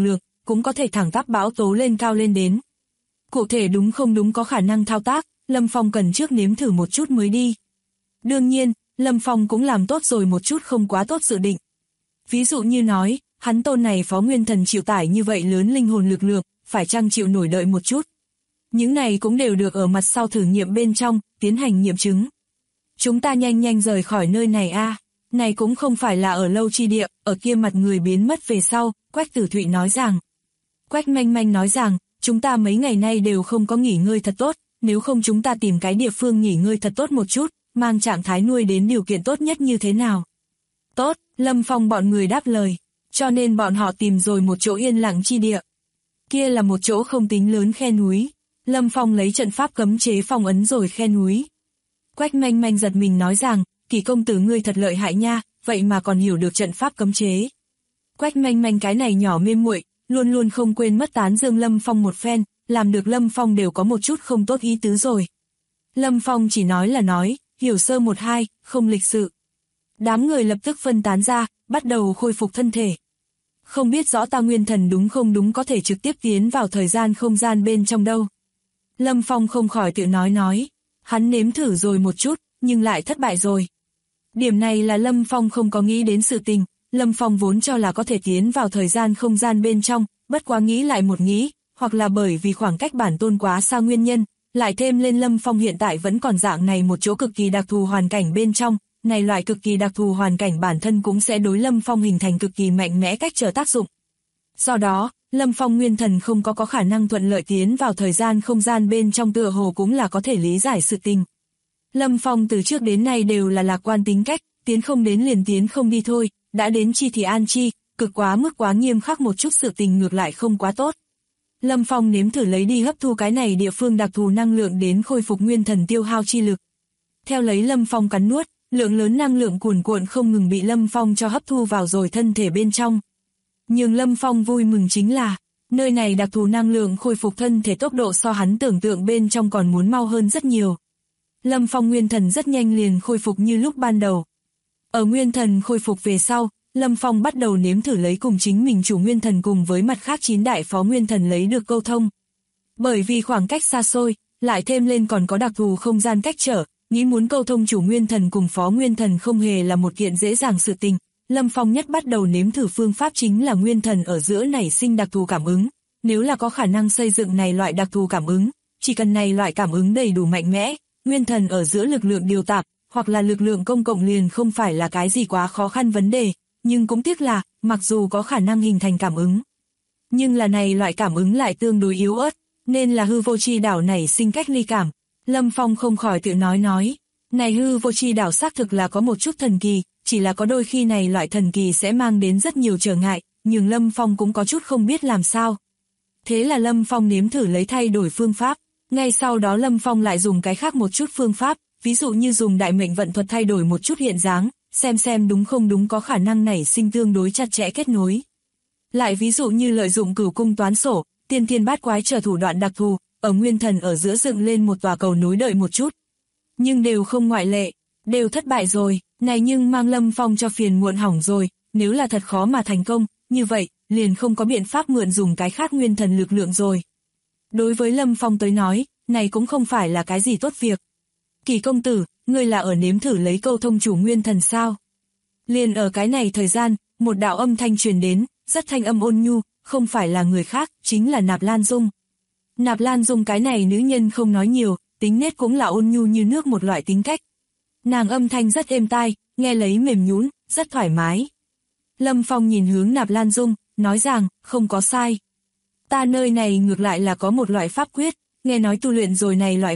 cũng có thể thẳng tắp bão tố lên cao lên đến. Cụ thể đúng không đúng có khả năng thao tác, Lâm Phong cần trước nếm thử một chút mới đi. Đương nhiên, Lâm Phong cũng làm tốt rồi một chút không quá tốt dự định. Ví dụ như nói, hắn tôn này phó nguyên thần chịu tải như vậy lớn linh hồn lực lượng, phải chăng chịu nổi đợi một chút. Những này cũng đều được ở mặt sau thử nghiệm bên trong, tiến hành nghiệm chứng. Chúng ta nhanh nhanh rời khỏi nơi này a. Này cũng không phải là ở lâu chi địa, ở kia mặt người biến mất về sau, Quách Tử Thụy nói rằng. Quách Manh Manh nói rằng, chúng ta mấy ngày nay đều không có nghỉ ngơi thật tốt, nếu không chúng ta tìm cái địa phương nghỉ ngơi thật tốt một chút, mang trạng thái nuôi đến điều kiện tốt nhất như thế nào. Tốt, Lâm Phong bọn người đáp lời, cho nên bọn họ tìm rồi một chỗ yên lặng chi địa. Kia là một chỗ không tính lớn khe núi, Lâm Phong lấy trận pháp cấm chế phong ấn rồi khe núi. Quách Manh Manh giật mình nói rằng, Kỳ công tử ngươi thật lợi hại nha, vậy mà còn hiểu được trận pháp cấm chế. Quách Manh Manh cái này nhỏ mê muội, luôn luôn không quên mất tán dương Lâm Phong một phen, làm được Lâm Phong đều có một chút không tốt ý tứ rồi. Lâm Phong chỉ nói là nói, hiểu sơ một hai, không lịch sự. Đám người lập tức phân tán ra, bắt đầu khôi phục thân thể. Không biết rõ ta nguyên thần đúng không đúng có thể trực tiếp tiến vào thời gian không gian bên trong đâu. Lâm Phong không khỏi tự nói, hắn nếm thử rồi một chút, nhưng lại thất bại rồi. Điểm này là Lâm Phong không có nghĩ đến sự tình, Lâm Phong vốn cho là có thể tiến vào thời gian không gian bên trong, bất quá nghĩ lại một nghĩ, hoặc là bởi vì khoảng cách bản tôn quá xa nguyên nhân, lại thêm lên Lâm Phong hiện tại vẫn còn dạng này một chỗ cực kỳ đặc thù hoàn cảnh bên trong, này loại cực kỳ đặc thù hoàn cảnh bản thân cũng sẽ đối Lâm Phong hình thành cực kỳ mạnh mẽ cách trở tác dụng. Do đó, Lâm Phong nguyên thần không có khả năng thuận lợi tiến vào thời gian không gian bên trong tựa hồ cũng là có thể lý giải sự tình. Lâm Phong từ trước đến nay đều là lạc quan tính cách, tiến không đến liền tiến không đi thôi, đã đến chi thì an chi, cực quá mức quá nghiêm khắc một chút sự tình ngược lại không quá tốt. Lâm Phong nếm thử lấy đi hấp thu cái này địa phương đặc thù năng lượng đến khôi phục nguyên thần tiêu hao chi lực. Theo lấy Lâm Phong cắn nuốt, lượng lớn năng lượng cuồn cuộn không ngừng bị Lâm Phong cho hấp thu vào rồi thân thể bên trong. Nhưng Lâm Phong vui mừng chính là, nơi này đặc thù năng lượng khôi phục thân thể tốc độ so hắn tưởng tượng bên trong còn muốn mau hơn rất nhiều. Lâm Phong nguyên thần rất nhanh liền khôi phục như lúc ban đầu. Ở nguyên thần khôi phục về sau, Lâm Phong bắt đầu nếm thử lấy cùng chính mình chủ nguyên thần cùng với mặt khác 9 đại phó nguyên thần lấy được câu thông. Bởi vì khoảng cách xa xôi, lại thêm lên còn có đặc thù không gian cách trở, nghĩ muốn câu thông chủ nguyên thần cùng phó nguyên thần không hề là một kiện dễ dàng sự tình. Lâm Phong nhất bắt đầu nếm thử phương pháp chính là nguyên thần ở giữa nảy sinh đặc thù cảm ứng. Nếu là có khả năng xây dựng này loại đặc thù cảm ứng, chỉ cần này loại cảm ứng đầy đủ mạnh mẽ, nguyên thần ở giữa lực lượng điều tạp, hoặc là lực lượng công cộng liền không phải là cái gì quá khó khăn vấn đề, nhưng cũng tiếc là, mặc dù có khả năng hình thành cảm ứng, nhưng là này loại cảm ứng lại tương đối yếu ớt, nên là hư vô chi đảo nảy sinh cách ly cảm. Lâm Phong không khỏi tự nói, này hư vô chi đảo xác thực là có một chút thần kỳ, chỉ là có đôi khi này loại thần kỳ sẽ mang đến rất nhiều trở ngại, nhưng Lâm Phong cũng có chút không biết làm sao. Thế là Lâm Phong nếm thử lấy thay đổi phương pháp, ngay sau đó Lâm Phong lại dùng cái khác một chút phương pháp, ví dụ như dùng đại mệnh vận thuật thay đổi một chút hiện dáng, xem đúng không đúng có khả năng nảy sinh tương đối chặt chẽ kết nối. Lại ví dụ như lợi dụng cửu cung toán sổ, tiên thiên bát quái trở thủ đoạn đặc thù, ở nguyên thần ở giữa dựng lên một tòa cầu nối đợi một chút. Nhưng đều không ngoại lệ, đều thất bại rồi, này nhưng mang Lâm Phong cho phiền muộn hỏng rồi, nếu là thật khó mà thành công, như vậy, liền không có biện pháp mượn dùng cái khác nguyên thần lực lượng rồi. Đối với Lâm Phong tới nói, này cũng không phải là cái gì tốt việc. Kỳ công tử, ngươi là ở nếm thử lấy câu thông chủ nguyên thần sao? Liền ở cái này thời gian, một đạo âm thanh truyền đến, rất thanh âm ôn nhu, không phải là người khác, chính là Nạp Lan Dung. Nạp Lan Dung cái này nữ nhân không nói nhiều, tính nết cũng là ôn nhu như nước một loại tính cách. Nàng âm thanh rất êm tai, nghe lấy mềm nhũn, rất thoải mái. Lâm Phong nhìn hướng Nạp Lan Dung, nói rằng, không có sai. Ta nơi này ngược lại là có một loại pháp quyết, nghe nói tu luyện rồi này loại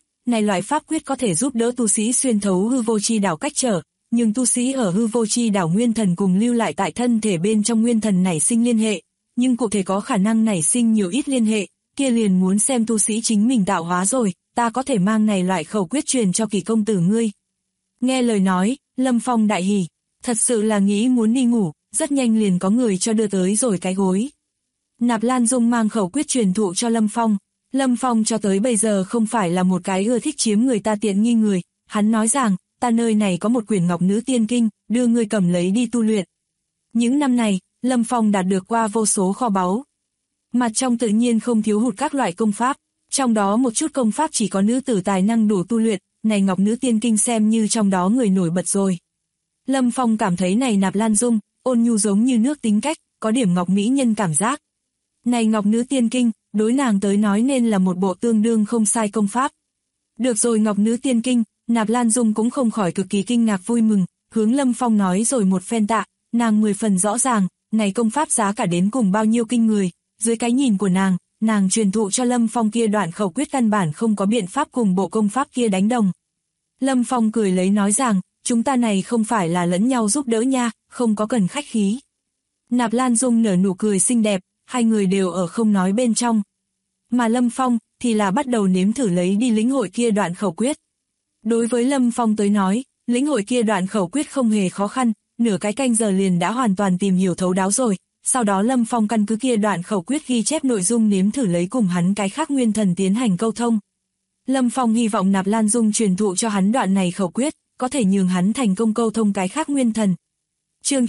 pháp quyết có thể giúp đỡ tu sĩ xuyên thấu hư vô chi đảo cách trở, nhưng tu sĩ ở hư vô chi đảo nguyên thần cùng lưu lại tại thân thể bên trong nguyên thần nảy sinh liên hệ, nhưng cụ thể có khả năng nảy sinh nhiều ít liên hệ, kia liền muốn xem tu sĩ chính mình tạo hóa rồi, ta có thể mang này loại khẩu quyết truyền cho Kỳ công tử ngươi. Nghe lời nói, Lâm Phong đại hỉ, thật sự là nghĩ muốn đi ngủ, rất nhanh liền có người cho đưa tới rồi cái gối. Nạp Lan Dung mang khẩu quyết truyền thụ cho Lâm Phong. Lâm Phong cho tới bây giờ không phải là một cái ưa thích chiếm người ta tiện nghi người, hắn nói rằng, ta nơi này có một quyển Ngọc Nữ Tiên Kinh, đưa ngươi cầm lấy đi tu luyện. Những năm này, Lâm Phong đạt được qua vô số kho báu. Mặt trong tự nhiên không thiếu hụt các loại công pháp, trong đó một chút công pháp chỉ có nữ tử tài năng đủ tu luyện, này Ngọc Nữ Tiên Kinh xem như trong đó người nổi bật rồi. Lâm Phong cảm thấy này Nạp Lan Dung, ôn nhu giống như nước tính cách, có điểm ngọc mỹ nhân cảm giác. Này Ngọc Nữ Tiên Kinh, đối nàng tới nói nên là một bộ tương đương không sai công pháp. Được rồi Ngọc Nữ Tiên Kinh, Nạp Lan Dung cũng không khỏi cực kỳ kinh ngạc vui mừng, hướng Lâm Phong nói rồi một phen tạ, nàng 10 phần rõ ràng, này công pháp giá cả đến cùng bao nhiêu kinh người, dưới cái nhìn của nàng truyền thụ cho Lâm Phong kia đoạn khẩu quyết căn bản không có biện pháp cùng bộ công pháp kia đánh đồng. Lâm Phong cười lấy nói rằng, chúng ta này không phải là lẫn nhau giúp đỡ nha, không có cần khách khí. Nạp Lan Dung nở nụ cười xinh đẹp, hai người đều ở không nói bên trong. Mà Lâm Phong thì là bắt đầu nếm thử lấy đi lĩnh hội kia đoạn khẩu quyết. Đối với Lâm Phong tới nói, lĩnh hội kia đoạn khẩu quyết không hề khó khăn, nửa cái canh giờ liền đã hoàn toàn tìm hiểu thấu đáo rồi. Sau đó Lâm Phong căn cứ kia đoạn khẩu quyết ghi chép nội dung nếm thử lấy cùng hắn cái khác nguyên thần tiến hành câu thông. Lâm Phong hy vọng Nạp Lan Dung truyền thụ cho hắn đoạn này khẩu quyết, có thể nhường hắn thành công câu thông cái khác nguyên thần. Chương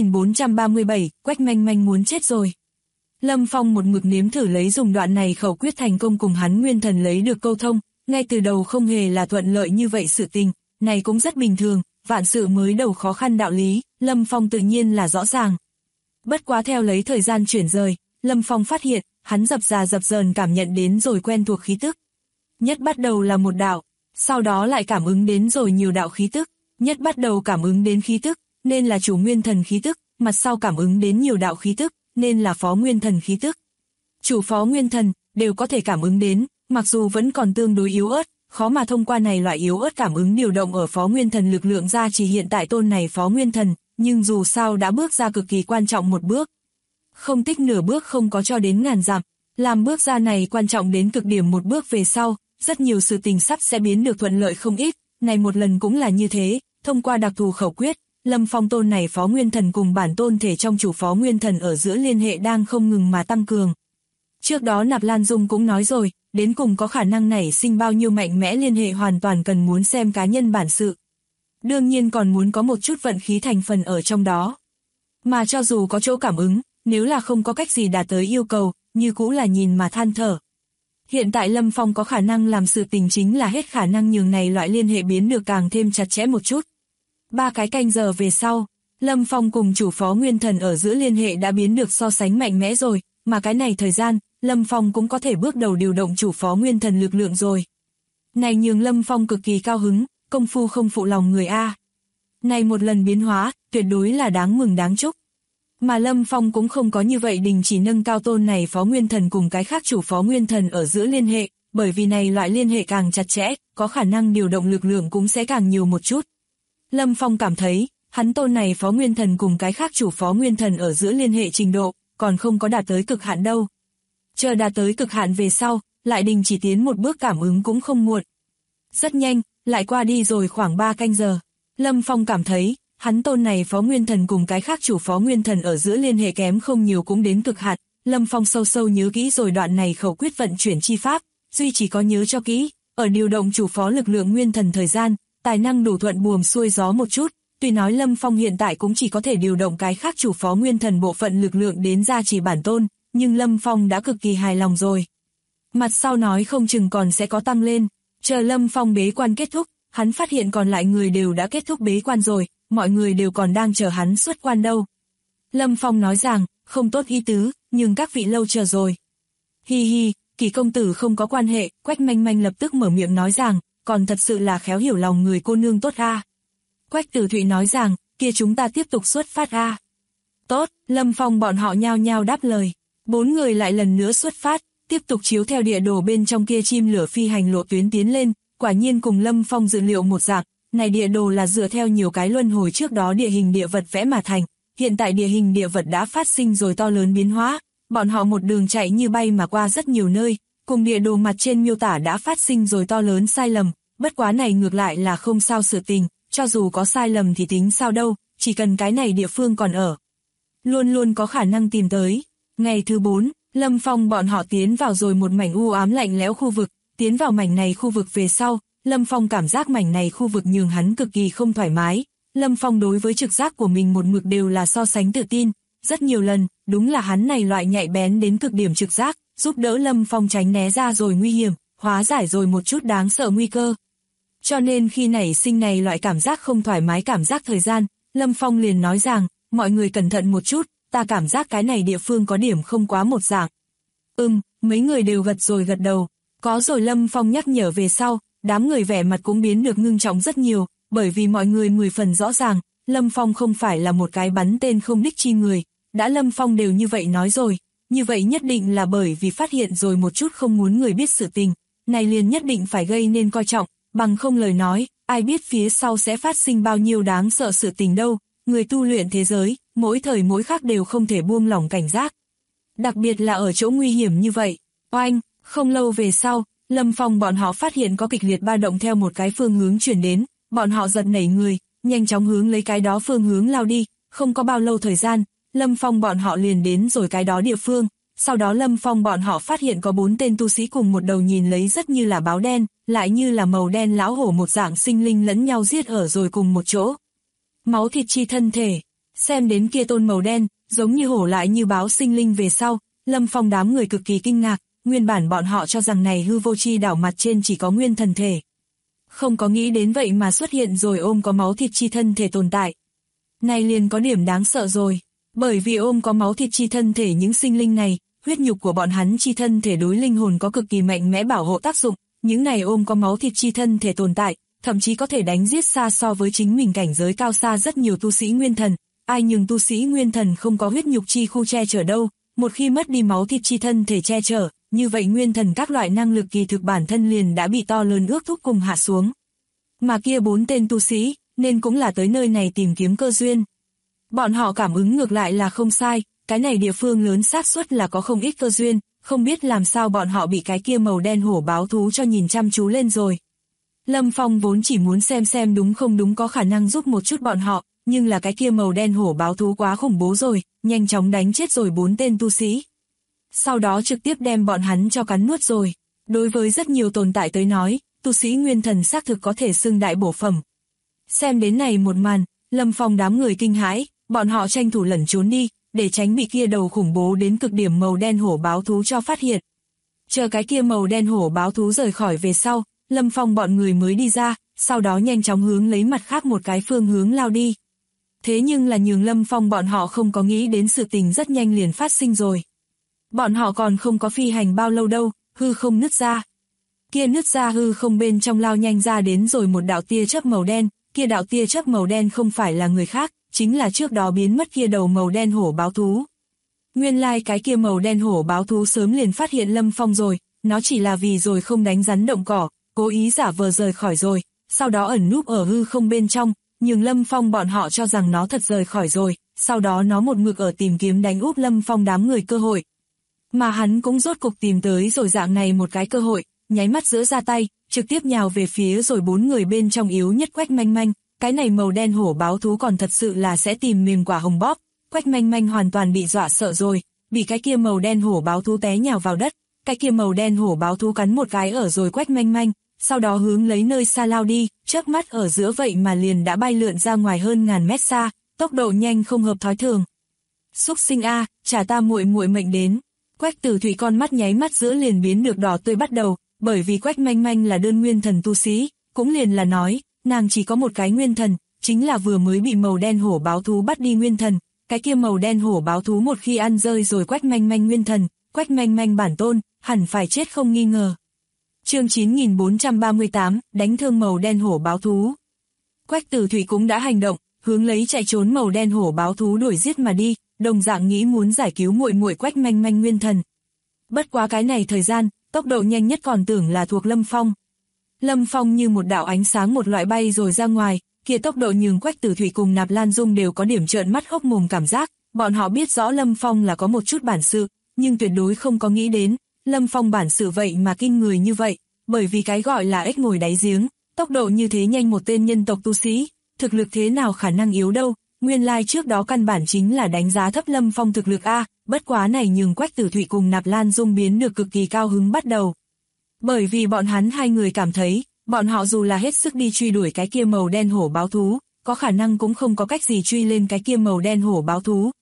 9437, Quách Manh Manh muốn chết rồi. Lâm Phong một mực nếm thử lấy dùng đoạn này khẩu quyết thành công cùng hắn nguyên thần lấy được câu thông, ngay từ đầu không hề là thuận lợi như vậy sự tình, này cũng rất bình thường, vạn sự mới đầu khó khăn đạo lý, Lâm Phong tự nhiên là rõ ràng. Bất quá theo lấy thời gian chuyển rời, Lâm Phong phát hiện, hắn dập dờn cảm nhận đến rồi quen thuộc khí tức. Nhất bắt đầu là một đạo, sau đó lại cảm ứng đến rồi nhiều đạo khí tức, nhất bắt đầu cảm ứng đến khí tức, nên là chủ nguyên thần khí tức, mặt sau cảm ứng đến nhiều đạo khí tức, nên là phó nguyên thần khí tức. Chủ phó nguyên thần, đều có thể cảm ứng đến, mặc dù vẫn còn tương đối yếu ớt, khó mà thông qua này loại yếu ớt cảm ứng điều động ở phó nguyên thần lực lượng ra chỉ hiện tại tôn này phó nguyên thần, nhưng dù sao đã bước ra cực kỳ quan trọng một bước. Không tích nửa bước không có cho đến ngàn dặm, làm bước ra này quan trọng đến cực điểm một bước về sau, rất nhiều sự tình sắp sẽ biến được thuận lợi không ít, này một lần cũng là như thế, thông qua đặc thù khẩu quyết, Lâm Phong tôn này phó nguyên thần cùng bản tôn thể trong chủ phó nguyên thần ở giữa liên hệ đang không ngừng mà tăng cường. Trước đó Nạp Lan Dung cũng nói rồi, đến cùng có khả năng nảy sinh bao nhiêu mạnh mẽ liên hệ hoàn toàn cần muốn xem cá nhân bản sự. Đương nhiên còn muốn có một chút vận khí thành phần ở trong đó. Mà cho dù có chỗ cảm ứng, nếu là không có cách gì đạt tới yêu cầu, như cũ là nhìn mà than thở. Hiện tại Lâm Phong có khả năng làm sự tình chính là hết khả năng nhường này loại liên hệ biến được càng thêm chặt chẽ một chút. 3 cái canh giờ về sau, Lâm Phong cùng chủ phó nguyên thần ở giữa liên hệ đã biến được so sánh mạnh mẽ rồi, mà cái này thời gian, Lâm Phong cũng có thể bước đầu điều động chủ phó nguyên thần lực lượng rồi. Này nhường Lâm Phong cực kỳ cao hứng, công phu không phụ lòng người a. Này một lần biến hóa, tuyệt đối là đáng mừng đáng chúc. Mà Lâm Phong cũng không có như vậy đình chỉ nâng cao tôn này phó nguyên thần cùng cái khác chủ phó nguyên thần ở giữa liên hệ, bởi vì này loại liên hệ càng chặt chẽ, có khả năng điều động lực lượng cũng sẽ càng nhiều một chút. Lâm Phong cảm thấy, hắn tôn này phó nguyên thần cùng cái khác chủ phó nguyên thần ở giữa liên hệ trình độ, còn không có đạt tới cực hạn đâu. Chờ đạt tới cực hạn về sau, lại đình chỉ tiến một bước cảm ứng cũng không muộn. Rất nhanh, lại qua đi rồi khoảng 3 canh giờ. Lâm Phong cảm thấy, hắn tôn này phó nguyên thần cùng cái khác chủ phó nguyên thần ở giữa liên hệ kém không nhiều cũng đến cực hạn. Lâm Phong sâu sâu nhớ kỹ rồi đoạn này khẩu quyết vận chuyển chi pháp, duy chỉ có nhớ cho kỹ, ở điều động chủ phó lực lượng nguyên thần thời gian, tài năng đủ thuận buồm xuôi gió một chút. Tuy nói Lâm Phong hiện tại cũng chỉ có thể điều động cái khác chủ phó nguyên thần bộ phận lực lượng đến gia trì bản tôn, nhưng Lâm Phong đã cực kỳ hài lòng rồi. Mặt sau nói không chừng còn sẽ có tăng lên, chờ Lâm Phong bế quan kết thúc, hắn phát hiện còn lại người đều đã kết thúc bế quan rồi, mọi người đều còn đang chờ hắn xuất quan đâu. Lâm Phong nói rằng, không tốt ý tứ, nhưng các vị lâu chờ rồi. Hi hi, Kỳ công tử không có quan hệ, Quách Manh Manh lập tức mở miệng nói rằng, còn thật sự là khéo hiểu lòng người cô nương tốt a. Quách Tử Thụy nói rằng, kia chúng ta tiếp tục xuất phát a. Tốt, Lâm Phong bọn họ nhao nhao đáp lời. 4 người lại lần nữa xuất phát, tiếp tục chiếu theo địa đồ bên trong kia chim lửa phi hành lộ tuyến tiến lên, quả nhiên cùng Lâm Phong dự liệu một dạng, này địa đồ là dựa theo nhiều cái luân hồi trước đó địa hình địa vật vẽ mà thành, hiện tại địa hình địa vật đã phát sinh rồi to lớn biến hóa, bọn họ một đường chạy như bay mà qua rất nhiều nơi, cùng địa đồ mặt trên miêu tả đã phát sinh rồi to lớn sai lầm, bất quá này ngược lại là không sao sự tình, cho dù có sai lầm thì tính sao đâu, chỉ cần cái này địa phương còn ở. Luôn luôn có khả năng tìm tới. Ngày thứ 4, Lâm Phong bọn họ tiến vào rồi một mảnh u ám lạnh lẽo khu vực, tiến vào mảnh này khu vực về sau, Lâm Phong cảm giác mảnh này khu vực nhường hắn cực kỳ không thoải mái. Lâm Phong đối với trực giác của mình một mực đều là so sánh tự tin, rất nhiều lần, đúng là hắn này loại nhạy bén đến cực điểm trực giác, giúp đỡ Lâm Phong tránh né ra rồi nguy hiểm, hóa giải rồi một chút đáng sợ nguy cơ. Cho nên khi nảy sinh này loại cảm giác không thoải mái cảm giác thời gian, Lâm Phong liền nói rằng, mọi người cẩn thận một chút, ta cảm giác cái này địa phương có điểm không quá một dạng. Mấy người đều gật đầu, có rồi Lâm Phong nhắc nhở về sau, đám người vẻ mặt cũng biến được ngưng trọng rất nhiều, bởi vì mọi người 10 phần rõ ràng, Lâm Phong không phải là một cái bắn tên không đích chi người, đã Lâm Phong đều như vậy nói rồi, như vậy nhất định là bởi vì phát hiện rồi một chút không muốn người biết sự tình, này liền nhất định phải gây nên coi trọng, bằng không lời nói, ai biết phía sau sẽ phát sinh bao nhiêu đáng sợ sự tình đâu, người tu luyện thế giới, mỗi thời mỗi khắc đều không thể buông lỏng cảnh giác. Đặc biệt là ở chỗ nguy hiểm như vậy. Oanh, không lâu về sau, Lâm Phong bọn họ phát hiện có kịch liệt ba động theo một cái phương hướng chuyển đến, bọn họ giật nảy người, nhanh chóng hướng lấy cái đó phương hướng lao đi, không có bao lâu thời gian, Lâm Phong bọn họ liền đến rồi cái đó địa phương, sau đó Lâm Phong bọn họ phát hiện có 4 tên tu sĩ cùng một đầu nhìn lấy rất như là báo đen, lại như là màu đen lão hổ một dạng sinh linh lẫn nhau giết ở rồi cùng một chỗ. Máu thịt chi thân thể, xem đến kia tôn màu đen, giống như hổ lại như báo sinh linh về sau, Lâm Phong đám người cực kỳ kinh ngạc, nguyên bản bọn họ cho rằng này hư vô chi đảo mặt trên chỉ có nguyên thần thể. Không có nghĩ đến vậy mà xuất hiện rồi ôm có máu thịt chi thân thể tồn tại. Này liền có điểm đáng sợ rồi, bởi vì ôm có máu thịt chi thân thể những sinh linh này, huyết nhục của bọn hắn chi thân thể đối linh hồn có cực kỳ mạnh mẽ bảo hộ tác dụng, những này ôm có máu thịt chi thân thể tồn tại, thậm chí có thể đánh giết xa so với chính mình cảnh giới cao xa rất nhiều tu sĩ nguyên thần, ai nhưng tu sĩ nguyên thần không có huyết nhục chi khu che chở đâu, một khi mất đi máu thịt chi thân thể che chở, như vậy nguyên thần các loại năng lực kỳ thực bản thân liền đã bị to lớn ước thúc cùng hạ xuống. Mà kia 4 tên tu sĩ, nên cũng là tới nơi này tìm kiếm cơ duyên. Bọn họ cảm ứng ngược lại là không sai, cái này địa phương lớn xác suất là có không ít cơ duyên, không biết làm sao bọn họ bị cái kia màu đen hổ báo thú cho nhìn chăm chú lên rồi. Lâm Phong vốn chỉ muốn xem đúng không đúng có khả năng giúp một chút bọn họ, nhưng là cái kia màu đen hổ báo thú quá khủng bố rồi, nhanh chóng đánh chết rồi 4 tên tu sĩ. Sau đó trực tiếp đem bọn hắn cho cắn nuốt rồi. Đối với rất nhiều tồn tại tới nói, tu sĩ nguyên thần xác thực có thể xưng đại bổ phẩm. Xem đến này một màn, Lâm Phong đám người kinh hãi, bọn họ tranh thủ lẩn trốn đi, để tránh bị kia đầu khủng bố đến cực điểm màu đen hổ báo thú cho phát hiện. Chờ cái kia màu đen hổ báo thú rời khỏi về sau, Lâm Phong bọn người mới đi ra, sau đó nhanh chóng hướng lấy mặt khác một cái phương hướng lao đi. Thế nhưng là nhường Lâm Phong bọn họ không có nghĩ đến sự tình rất nhanh liền phát sinh rồi. Bọn họ còn không có phi hành bao lâu đâu, hư không nứt ra. Kia nứt ra hư không bên trong lao nhanh ra đến rồi một đạo tia chớp màu đen, kia đạo tia chớp màu đen không phải là người khác, chính là trước đó biến mất kia đầu màu đen hổ báo thú. Nguyên lai cái kia màu đen hổ báo thú sớm liền phát hiện Lâm Phong rồi, nó chỉ là vì rồi không đánh rắn động cỏ, cố ý giả vờ rời khỏi rồi, sau đó ẩn núp ở hư không bên trong, nhưng Lâm Phong bọn họ cho rằng nó thật rời khỏi rồi, sau đó nó một mực ở tìm kiếm đánh úp Lâm Phong đám người cơ hội. Mà hắn cũng rốt cục tìm tới rồi dạng này một cái cơ hội, nháy mắt giữa ra tay, trực tiếp nhào về phía rồi 4 người bên trong yếu nhất Quách Manh Manh, cái này màu đen hổ báo thú còn thật sự là sẽ tìm mềm quả hồng bóp, Quách Manh Manh hoàn toàn bị dọa sợ rồi, bị cái kia màu đen hổ báo thú té nhào vào đất, cái kia màu đen hổ báo thú cắn một cái ở rồi Quách Manh Manh, sau đó hướng lấy nơi xa lao đi, chớp mắt ở giữa vậy mà liền đã bay lượn ra ngoài hơn ngàn mét xa, tốc độ nhanh không hợp thói thường. Xúc sinh a, trả ta muội muội mệnh đến. Quách Tử Thủy con mắt nháy mắt giữa liền biến được đỏ tươi bắt đầu, bởi vì Quách Manh Manh là đơn nguyên thần tu sĩ, cũng liền là nói, nàng chỉ có một cái nguyên thần, chính là vừa mới bị màu đen hổ báo thú bắt đi nguyên thần, cái kia màu đen hổ báo thú một khi ăn rơi rồi Quách Manh Manh nguyên thần, Quách Manh Manh bản tôn, hẳn phải chết không nghi ngờ. Chương 9438, đánh thương màu đen hổ báo thú. Quách Tử Thủy cũng đã hành động, hướng lấy chạy trốn màu đen hổ báo thú đuổi giết mà đi, đồng dạng nghĩ muốn giải cứu muội muội Quách Manh Manh nguyên thần. Bất quá cái này thời gian, tốc độ nhanh nhất còn tưởng là thuộc Lâm Phong. Lâm Phong như một đạo ánh sáng một loại bay rồi ra ngoài, kia tốc độ nhường Quách Tử Thủy cùng Nạp Lan Dung đều có điểm trợn mắt hốc mồm cảm giác, bọn họ biết rõ Lâm Phong là có một chút bản sự, nhưng tuyệt đối không có nghĩ đến, Lâm Phong bản sự vậy mà kinh người như vậy, bởi vì cái gọi là ếch ngồi đáy giếng, tốc độ như thế nhanh một tên nhân tộc tu sĩ, thực lực thế nào khả năng yếu đâu, nguyên lai trước đó căn bản chính là đánh giá thấp Lâm Phong thực lực a, bất quá này nhường Quách Tử Thủy cùng Nạp Lan Dung biến được cực kỳ cao hứng bắt đầu. Bởi vì bọn hắn hai người cảm thấy, bọn họ dù là hết sức đi truy đuổi cái kia màu đen hổ báo thú, có khả năng cũng không có cách gì truy lên cái kia màu đen hổ báo thú,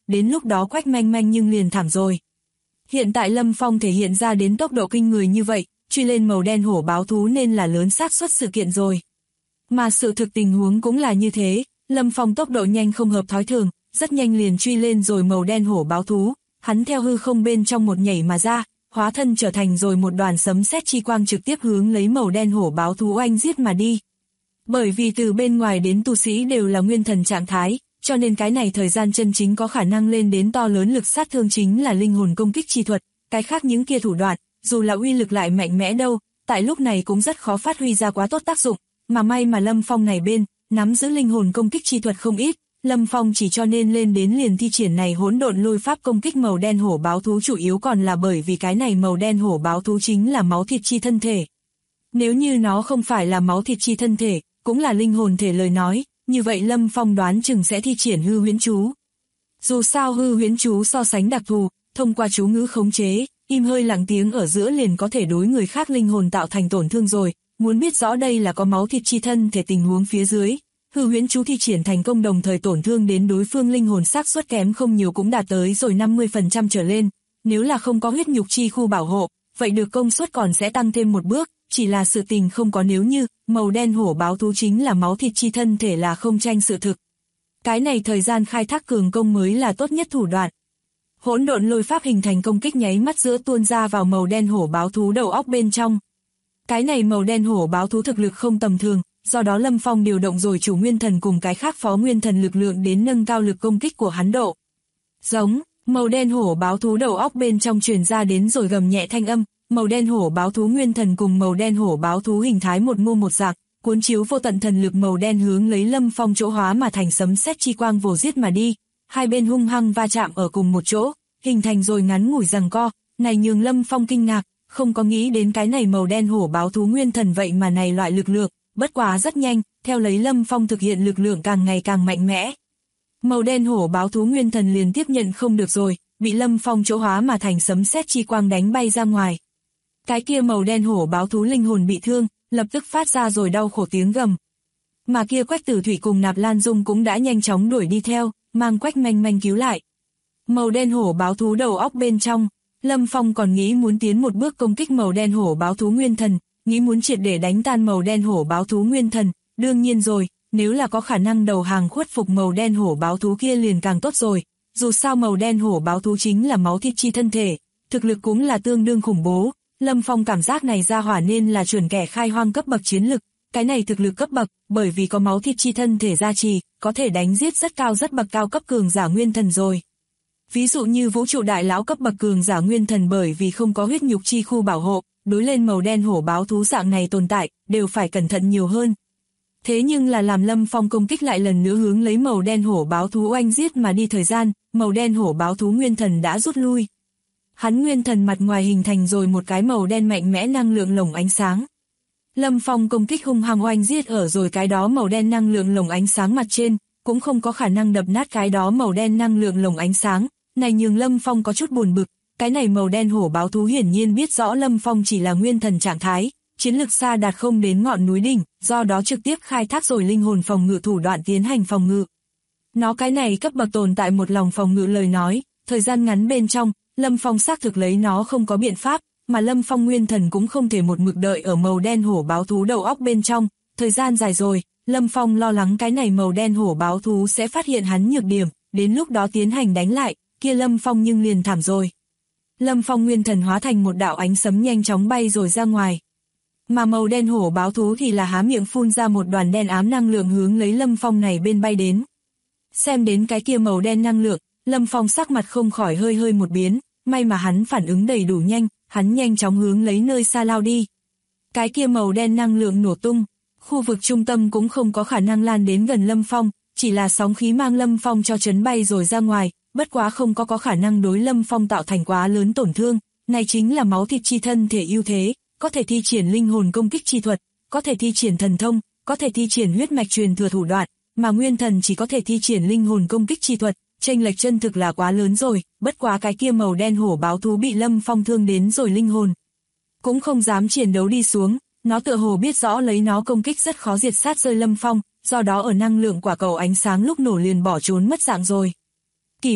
đến lúc đó Quách Manh Manh nhưng liền thảm rồi. Hiện tại Lâm Phong thể hiện ra đến tốc độ kinh người như vậy, truy lên màu đen hổ báo thú nên là lớn xác suất sự kiện rồi. Mà sự thực tình huống cũng là như thế, Lâm Phong tốc độ nhanh không hợp thói thường, rất nhanh liền truy lên rồi màu đen hổ báo thú, hắn theo hư không bên trong một nhảy mà ra, hóa thân trở thành rồi một đoàn sấm sét chi quang trực tiếp hướng lấy màu đen hổ báo thú oanh giết mà đi. Bởi vì từ bên ngoài đến tu sĩ đều là nguyên thần trạng thái, cho nên cái này thời gian chân chính có khả năng lên đến to lớn lực sát thương chính là linh hồn công kích chi thuật, cái khác những kia thủ đoạn, dù là uy lực lại mạnh mẽ đâu, tại lúc này cũng rất khó phát huy ra quá tốt tác dụng, mà may mà Lâm Phong này bên, nắm giữ linh hồn công kích chi thuật không ít, Lâm Phong chỉ cho nên lên đến liền thi triển này hỗn độn lôi pháp công kích màu đen hổ báo thú chủ yếu còn là bởi vì cái này màu đen hổ báo thú chính là máu thịt chi thân thể. Nếu như nó không phải là máu thịt chi thân thể, cũng là linh hồn thể lời nói, như vậy Lâm Phong đoán chừng sẽ thi triển hư huyễn chú. Dù sao hư huyễn chú so sánh đặc thù, thông qua chú ngữ khống chế, im hơi lặng tiếng ở giữa liền có thể đối người khác linh hồn tạo thành tổn thương rồi, muốn biết rõ đây là có máu thịt chi thân thể tình huống phía dưới. Hư huyễn chú thi triển thành công đồng thời tổn thương đến đối phương linh hồn xác suất kém không nhiều cũng đạt tới rồi 50% trở lên, nếu là không có huyết nhục chi khu bảo hộ, vậy được công suất còn sẽ tăng thêm một bước, chỉ là sự tình không có nếu như, màu đen hổ báo thú chính là máu thịt chi thân thể là không tranh sự thực. Cái này thời gian khai thác cường công mới là tốt nhất thủ đoạn. Hỗn độn lôi pháp hình thành công kích nháy mắt giữa tuôn ra vào màu đen hổ báo thú đầu óc bên trong. Cái này màu đen hổ báo thú thực lực không tầm thường, do đó Lâm Phong điều động rồi chủ nguyên thần cùng cái khác phó nguyên thần lực lượng đến nâng cao lực công kích của hắn độ. Giống, màu đen hổ báo thú đầu óc bên trong truyền ra đến rồi gầm nhẹ thanh âm, màu đen hổ báo thú nguyên thần cùng màu đen hổ báo thú hình thái một mô một dạng, cuốn chiếu vô tận thần lực màu đen hướng lấy Lâm Phong chỗ hóa mà thành sấm sét chi quang vồ giết mà đi, hai bên hung hăng va chạm ở cùng một chỗ, hình thành rồi ngắn ngủi giằng co, này nhường Lâm Phong kinh ngạc, không có nghĩ đến cái này màu đen hổ báo thú nguyên thần vậy mà này loại lực lượng, bất quá rất nhanh, theo lấy Lâm Phong thực hiện lực lượng càng ngày càng mạnh mẽ. Màu đen hổ báo thú nguyên thần liền tiếp nhận không được rồi, bị Lâm Phong chỗ hóa mà thành sấm sét chi quang đánh bay ra ngoài. Cái kia màu đen hổ báo thú linh hồn bị thương, lập tức phát ra rồi đau khổ tiếng gầm. Mà kia Quách Tử Thủy cùng Nạp Lan Dung cũng đã nhanh chóng đuổi đi theo, mang Quách Manh Manh cứu lại. Màu đen hổ báo thú đầu óc bên trong, Lâm Phong còn nghĩ muốn tiến một bước công kích màu đen hổ báo thú nguyên thần, nghĩ muốn triệt để đánh tan màu đen hổ báo thú nguyên thần, đương nhiên rồi, nếu là có khả năng đầu hàng khuất phục màu đen hổ báo thú kia liền càng tốt rồi, dù sao màu đen hổ báo thú chính là máu thịt chi thân thể, thực lực cũng là tương đương khủng bố, Lâm Phong cảm giác này ra hỏa nên là chuẩn kẻ khai hoang cấp bậc chiến lực, cái này thực lực cấp bậc, bởi vì có máu thịt chi thân thể gia trì, có thể đánh giết rất bậc cao cấp cường giả nguyên thần rồi. Ví dụ như vũ trụ đại lão cấp bậc cường giả nguyên thần bởi vì không có huyết nhục chi khu bảo hộ, đối lên màu đen hổ báo thú dạng này tồn tại, đều phải cẩn thận nhiều hơn. Thế nhưng là làm Lâm Phong công kích lại lần nữa hướng lấy màu đen hổ báo thú oanh giết mà đi thời gian, màu đen hổ báo thú nguyên thần đã rút lui. Hắn nguyên thần mặt ngoài hình thành rồi một cái màu đen mạnh mẽ năng lượng lồng ánh sáng. Lâm Phong công kích hung hăng oanh giết ở rồi cái đó màu đen năng lượng lồng ánh sáng mặt trên, cũng không có khả năng đập nát cái đó màu đen năng lượng lồng ánh sáng, này nhường Lâm Phong có chút buồn bực, cái này màu đen hổ báo thú hiển nhiên biết rõ Lâm Phong chỉ là nguyên thần trạng thái, chiến lực xa đạt không đến ngọn núi đỉnh, do đó trực tiếp khai thác rồi linh hồn phòng ngự thủ đoạn tiến hành phòng ngự. Nó cái này cấp bậc tồn tại một lòng phòng ngự lời nói, thời gian ngắn bên trong, Lâm Phong xác thực lấy nó không có biện pháp, mà Lâm Phong nguyên thần cũng không thể một mực đợi ở màu đen hổ báo thú đầu óc bên trong, thời gian dài rồi, Lâm Phong lo lắng cái này màu đen hổ báo thú sẽ phát hiện hắn nhược điểm, đến lúc đó tiến hành đánh lại, kia Lâm Phong nhưng liền thảm rồi. Lâm Phong nguyên thần hóa thành một đạo ánh sấm nhanh chóng bay rồi ra ngoài. Mà màu đen hổ báo thú thì là há miệng phun ra một đoàn đen ám năng lượng hướng lấy Lâm Phong này bên bay đến. Xem đến cái kia màu đen năng lượng, Lâm Phong sắc mặt không khỏi hơi một biến, may mà hắn phản ứng đầy đủ nhanh, hắn nhanh chóng hướng lấy nơi xa lao đi. Cái kia màu đen năng lượng nổ tung, khu vực trung tâm cũng không có khả năng lan đến gần Lâm Phong, chỉ là sóng khí mang Lâm Phong cho chấn bay rồi ra ngoài, bất quá không có khả năng đối Lâm Phong tạo thành quá lớn tổn thương, này chính là máu thịt chi thân thể ưu thế, có thể thi triển linh hồn công kích chi thuật, có thể thi triển thần thông, có thể thi triển huyết mạch truyền thừa thủ đoạn, mà nguyên thần chỉ có thể thi triển linh hồn công kích chi thuật, chênh lệch chân thực là quá lớn rồi, bất quá cái kia màu đen hổ báo thú bị Lâm Phong thương đến rồi linh hồn, cũng không dám chiến đấu đi xuống, nó tựa hồ biết rõ lấy nó công kích rất khó diệt sát rơi Lâm Phong, do đó ở năng lượng quả cầu ánh sáng lúc nổ liền bỏ trốn mất dạng rồi. Kỳ huynh,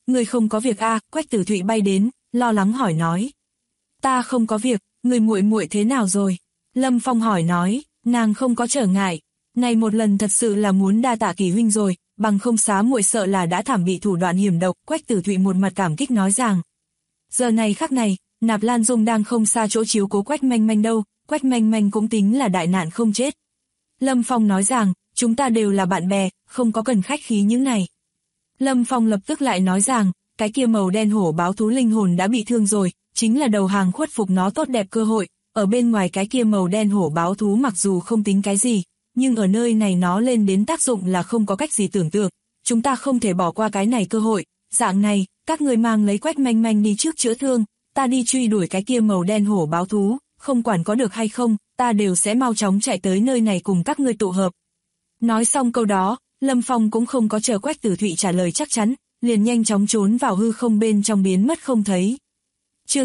người không có việc à? Quách Tử Thụy bay đến, lo lắng hỏi nói. Ta không có việc, người muội muội thế nào rồi? Lâm Phong hỏi nói, nàng không có trở ngại. Này một lần thật sự là muốn đa tạ Kỳ huynh rồi, bằng không xá muội sợ là đã thảm bị thủ đoạn hiểm độc. Quách Tử Thụy một mặt cảm kích nói rằng. Giờ này khắc này, Nạp Lan Dung đang không xa chỗ chiếu cố Quách Manh Manh đâu, Quách Manh Manh cũng tính là đại nạn không chết. Lâm Phong nói rằng, chúng ta đều là bạn bè, không có cần khách khí những này. Lâm Phong lập tức lại nói rằng, cái kia màu đen hổ báo thú linh hồn đã bị thương rồi, chính là đầu hàng khuất phục nó tốt đẹp cơ hội. Ở bên ngoài cái kia màu đen hổ báo thú mặc dù không tính cái gì, nhưng ở nơi này nó lên đến tác dụng là không có cách gì tưởng tượng. Chúng ta không thể bỏ qua cái này cơ hội. Dạng này, các người mang lấy Quách Manh Manh đi trước chữa thương, ta đi truy đuổi cái kia màu đen hổ báo thú, không quản có được hay không, ta đều sẽ mau chóng chạy tới nơi này cùng các ngươi tụ hợp. Nói xong câu đó, Lâm Phong cũng không có chờ Quách Tử Thụy trả lời chắc chắn, liền nhanh chóng trốn vào hư không bên trong biến mất không thấy. Chương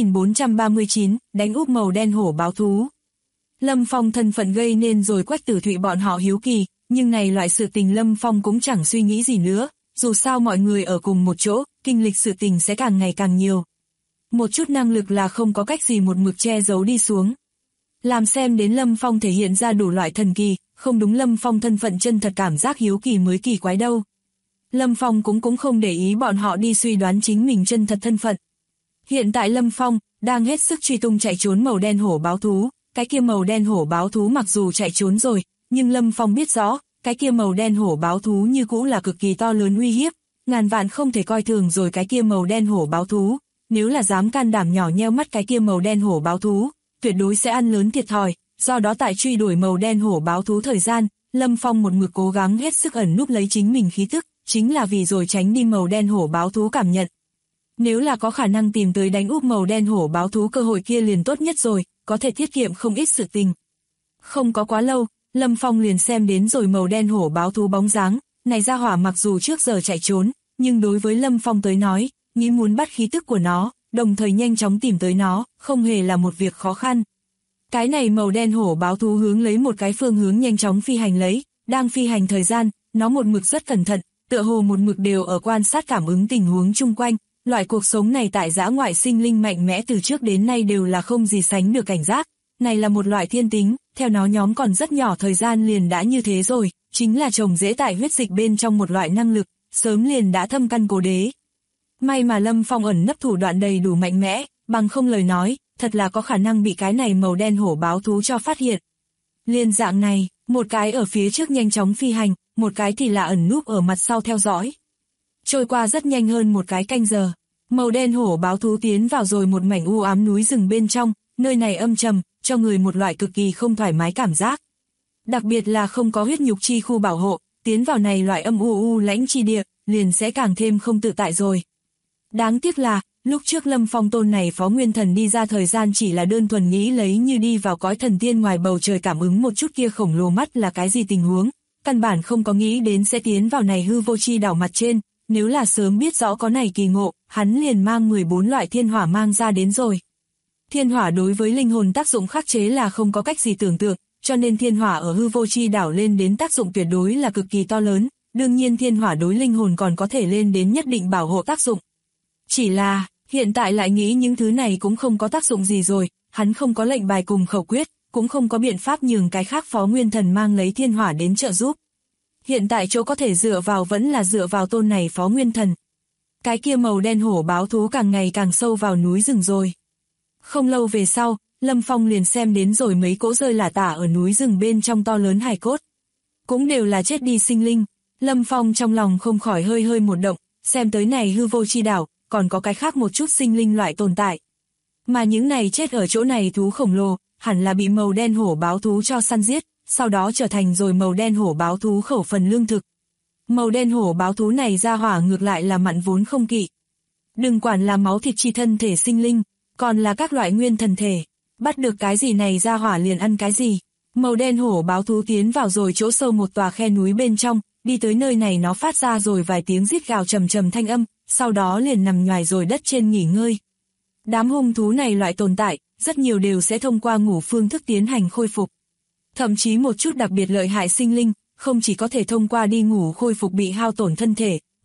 9439, đánh úp màu đen hổ báo thú. Lâm Phong thân phận gây nên rồi Quách Tử Thụy bọn họ hiếu kỳ, nhưng này loại sự tình Lâm Phong cũng chẳng suy nghĩ gì nữa, dù sao mọi người ở cùng một chỗ, kinh lịch sự tình sẽ càng ngày càng nhiều. Một chút năng lực là không có cách gì một mực che giấu đi xuống. Làm xem đến Lâm Phong thể hiện ra đủ loại thần kỳ, không đúng Lâm Phong thân phận chân thật cảm giác hiếu kỳ mới kỳ quái đâu. Lâm Phong cũng không để ý bọn họ đi suy đoán chính mình chân thật thân phận. Hiện tại Lâm Phong đang hết sức truy tung chạy trốn màu đen hổ báo thú, cái kia màu đen hổ báo thú mặc dù chạy trốn rồi, nhưng Lâm Phong biết rõ, cái kia màu đen hổ báo thú như cũ là cực kỳ to lớn uy hiếp, ngàn vạn không thể coi thường rồi cái kia màu đen hổ báo thú, nếu là dám can đảm nhỏ nheo mắt cái kia màu đen hổ báo thú, tuyệt đối sẽ ăn lớn thiệt thòi. Do đó tại truy đuổi màu đen hổ báo thú thời gian, Lâm Phong một mực cố gắng hết sức ẩn núp lấy chính mình khí tức, chính là vì rồi tránh đi màu đen hổ báo thú cảm nhận. Nếu là có khả năng tìm tới đánh úp màu đen hổ báo thú cơ hội kia liền tốt nhất rồi, có thể tiết kiệm không ít sự tình. Không có quá lâu, Lâm Phong liền xem đến rồi màu đen hổ báo thú bóng dáng, này ra hỏa mặc dù trước giờ chạy trốn, nhưng đối với Lâm Phong tới nói, nghĩ muốn bắt khí tức của nó, đồng thời nhanh chóng tìm tới nó, không hề là một việc khó khăn. Cái này màu đen hổ báo thú hướng lấy một cái phương hướng nhanh chóng phi hành lấy, đang phi hành thời gian, nó một mực rất cẩn thận, tựa hồ một mực đều ở quan sát cảm ứng tình huống chung quanh. Loại cuộc sống này tại dã ngoại sinh linh mạnh mẽ từ trước đến nay đều là không gì sánh được cảnh giác. Này là một loại thiên tính, theo nó nhóm còn rất nhỏ thời gian liền đã như thế rồi, chính là trồng rễ tại huyết dịch bên trong một loại năng lực, sớm liền đã thâm căn cố đế. May mà Lâm Phong ẩn nấp thủ đoạn đầy đủ mạnh mẽ, bằng không lời nói, thật là có khả năng bị cái này màu đen hổ báo thú cho phát hiện. Liên dạng này, một cái ở phía trước nhanh chóng phi hành, một cái thì là ẩn núp ở mặt sau theo dõi. Trôi qua rất nhanh hơn một cái canh giờ, màu đen hổ báo thú tiến vào rồi một mảnh u ám núi rừng bên trong, nơi này âm trầm, cho người một loại cực kỳ không thoải mái cảm giác. Đặc biệt là không có huyết nhục chi khu bảo hộ, tiến vào này loại âm u lãnh chi địa, liền sẽ càng thêm không tự tại rồi. Đáng tiếc là, lúc trước Lâm Phong tôn này phó nguyên thần đi ra thời gian chỉ là đơn thuần nghĩ lấy như đi vào cõi thần tiên ngoài bầu trời cảm ứng một chút kia khổng lồ mắt là cái gì tình huống, căn bản không có nghĩ đến sẽ tiến vào này hư vô chi đảo mặt trên. Nếu là sớm biết rõ có này kỳ ngộ, hắn liền mang 14 loại thiên hỏa mang ra đến rồi. Thiên hỏa đối với linh hồn tác dụng khắc chế là không có cách gì tưởng tượng, cho nên thiên hỏa ở hư vô chi đảo lên đến tác dụng tuyệt đối là cực kỳ to lớn, đương nhiên thiên hỏa đối linh hồn còn có thể lên đến nhất định bảo hộ tác dụng. Chỉ là, hiện tại lại nghĩ những thứ này cũng không có tác dụng gì rồi, hắn không có lệnh bài cùng khẩu quyết, cũng không có biện pháp nhường cái khác phó nguyên thần mang lấy thiên hỏa đến trợ giúp. Hiện tại chỗ có thể dựa vào vẫn là dựa vào tôn này phó nguyên thần. Cái kia màu đen hổ báo thú càng ngày càng sâu vào núi rừng rồi. Không lâu về sau, Lâm Phong liền xem đến rồi mấy cỗ rơi lả tả ở núi rừng bên trong to lớn hài cốt. Cũng đều là chết đi sinh linh. Lâm Phong trong lòng không khỏi hơi một động, xem tới này hư vô chi đảo, còn có cái khác một chút sinh linh loại tồn tại. Mà những này chết ở chỗ này thú khổng lồ, hẳn là bị màu đen hổ báo thú cho săn giết, sau đó trở thành rồi màu đen hổ báo thú khẩu phần lương thực. Màu đen hổ báo thú này ra hỏa ngược lại là mặn vốn không kỵ. Đừng quản là máu thịt chi thân thể sinh linh, còn là các loại nguyên thần thể. Bắt được cái gì này ra hỏa liền ăn cái gì. Màu đen hổ báo thú tiến vào rồi chỗ sâu một tòa khe núi bên trong, đi tới nơi này nó phát ra rồi vài tiếng rít gào trầm trầm thanh âm, sau đó liền nằm nhoài rồi đất trên nghỉ ngơi. Đám hung thú này loại tồn tại, rất nhiều đều sẽ thông qua ngủ phương thức tiến hành khôi phục. Thậm chí một chút đặc biệt lợi hại sinh linh, không chỉ có thể thông qua đi ngủ khôi phục bị hao tổn thân thể,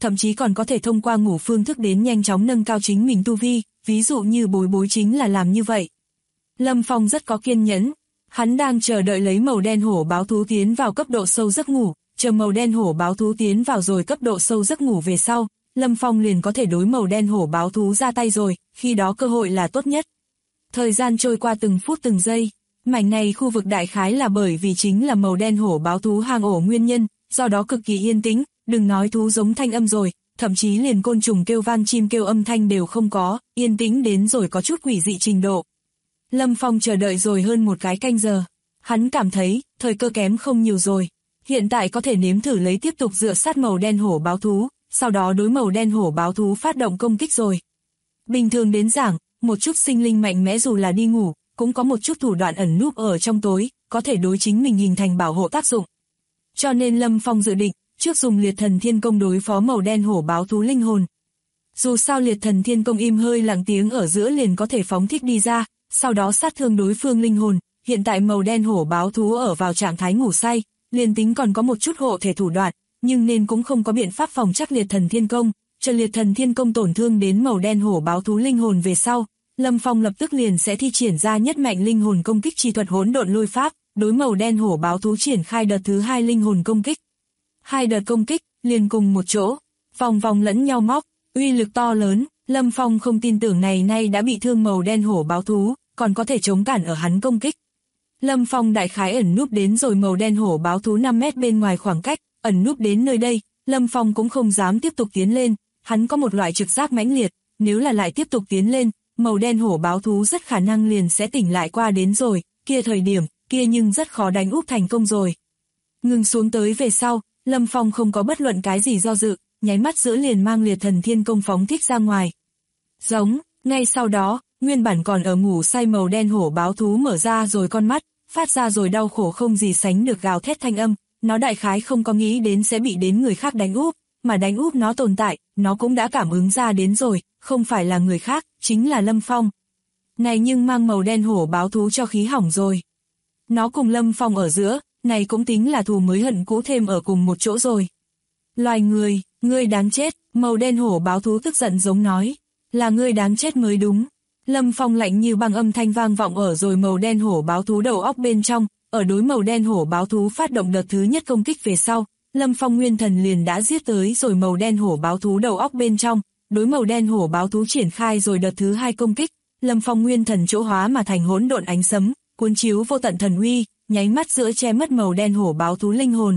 thậm chí còn có thể thông qua ngủ phương thức đến nhanh chóng nâng cao chính mình tu vi, ví dụ như Bối Bối chính là làm như vậy. Lâm Phong rất có kiên nhẫn, hắn đang chờ đợi lấy màu đen hổ báo thú tiến vào cấp độ sâu giấc ngủ, chờ màu đen hổ báo thú tiến vào rồi cấp độ sâu giấc ngủ về sau, Lâm Phong liền có thể đối màu đen hổ báo thú ra tay rồi, khi đó cơ hội là tốt nhất. Thời gian trôi qua từng phút từng giây, mảnh này khu vực đại khái là bởi vì chính là màu đen hổ báo thú hang ổ nguyên nhân, do đó cực kỳ yên tĩnh, đừng nói thú giống thanh âm rồi, thậm chí liền côn trùng kêu van chim kêu âm thanh đều không có, yên tĩnh đến rồi có chút quỷ dị trình độ. Lâm Phong chờ đợi rồi hơn một cái canh giờ, hắn cảm thấy, thời cơ kém không nhiều rồi, hiện tại có thể nếm thử lấy tiếp tục dựa sát màu đen hổ báo thú, sau đó đối màu đen hổ báo thú phát động công kích rồi. Bình thường đến giảng, một chút sinh linh mạnh mẽ dù là đi ngủ, cũng có một chút thủ đoạn ẩn núp ở trong tối, có thể đối chính mình hình thành bảo hộ tác dụng. Cho nên Lâm Phong dự định, trước dùng liệt thần thiên công đối phó màu đen hổ báo thú linh hồn. Dù sao liệt thần thiên công im hơi lặng tiếng ở giữa liền có thể phóng thích đi ra, sau đó sát thương đối phương linh hồn, hiện tại màu đen hổ báo thú ở vào trạng thái ngủ say, liền tính còn có một chút hộ thể thủ đoạn, nhưng nên cũng không có biện pháp phòng chắc liệt thần thiên công, chờ liệt thần thiên công tổn thương đến màu đen hổ báo thú linh hồn về sau, Lâm Phong lập tức liền sẽ thi triển ra nhất mạnh linh hồn công kích chi thuật hỗn độn lôi pháp, đối màu đen hổ báo thú triển khai đợt thứ 2 linh hồn công kích. 2 đợt công kích, liền cùng một chỗ, vòng vòng lẫn nhau móc, uy lực to lớn, Lâm Phong không tin tưởng này nay đã bị thương màu đen hổ báo thú, còn có thể chống cản ở hắn công kích. Lâm Phong đại khái ẩn núp đến rồi màu đen hổ báo thú 5 mét bên ngoài khoảng cách, ẩn núp đến nơi đây, Lâm Phong cũng không dám tiếp tục tiến lên, hắn có một loại trực giác mãnh liệt, nếu là lại tiếp tục tiến lên, màu đen hổ báo thú rất khả năng liền sẽ tỉnh lại qua đến rồi, kia thời điểm, kia nhưng rất khó đánh úp thành công rồi. Ngừng xuống tới về sau, Lâm Phong không có bất luận cái gì do dự, nháy mắt giữa liền mang liệt thần thiên công phóng thích ra ngoài. Giống, ngay sau đó, nguyên bản còn ở ngủ say màu đen hổ báo thú mở ra rồi con mắt, phát ra rồi đau khổ không gì sánh được gào thét thanh âm, nó đại khái không có nghĩ đến sẽ bị đến người khác đánh úp, mà đánh úp nó tồn tại, nó cũng đã cảm ứng ra đến rồi, không phải là người khác, chính là Lâm Phong. Này nhưng mang màu đen hổ báo thú cho khí hỏng rồi. Nó cùng Lâm Phong ở giữa, này cũng tính là thù mới hận cũ thêm ở cùng một chỗ rồi. Loài người, ngươi đáng chết, màu đen hổ báo thú tức giận giống nói, là ngươi đáng chết mới đúng. Lâm Phong lạnh như băng âm thanh vang vọng ở rồi màu đen hổ báo thú đầu óc bên trong, ở đối màu đen hổ báo thú phát động đợt thứ nhất công kích về sau, Lâm Phong nguyên thần liền đã giết tới rồi màu đen hổ báo thú đầu óc bên trong, đối màu đen hổ báo thú triển khai rồi đợt thứ 2 công kích, Lâm Phong nguyên thần chỗ hóa mà thành hỗn độn ánh sấm, cuốn chiếu vô tận thần uy, nháy mắt giữa che mất màu đen hổ báo thú linh hồn.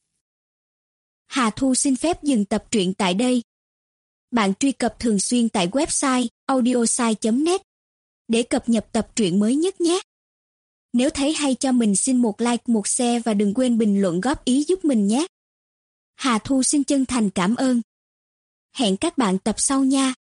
Hà Thu xin phép dừng tập truyện tại đây. Bạn truy cập thường xuyên tại website audiosai.net để cập nhật tập truyện mới nhất nhé. Nếu thấy hay cho mình xin một like, một share và đừng quên bình luận góp ý giúp mình nhé. Hà Thu xin chân thành cảm ơn. Hẹn các bạn tập sau nha.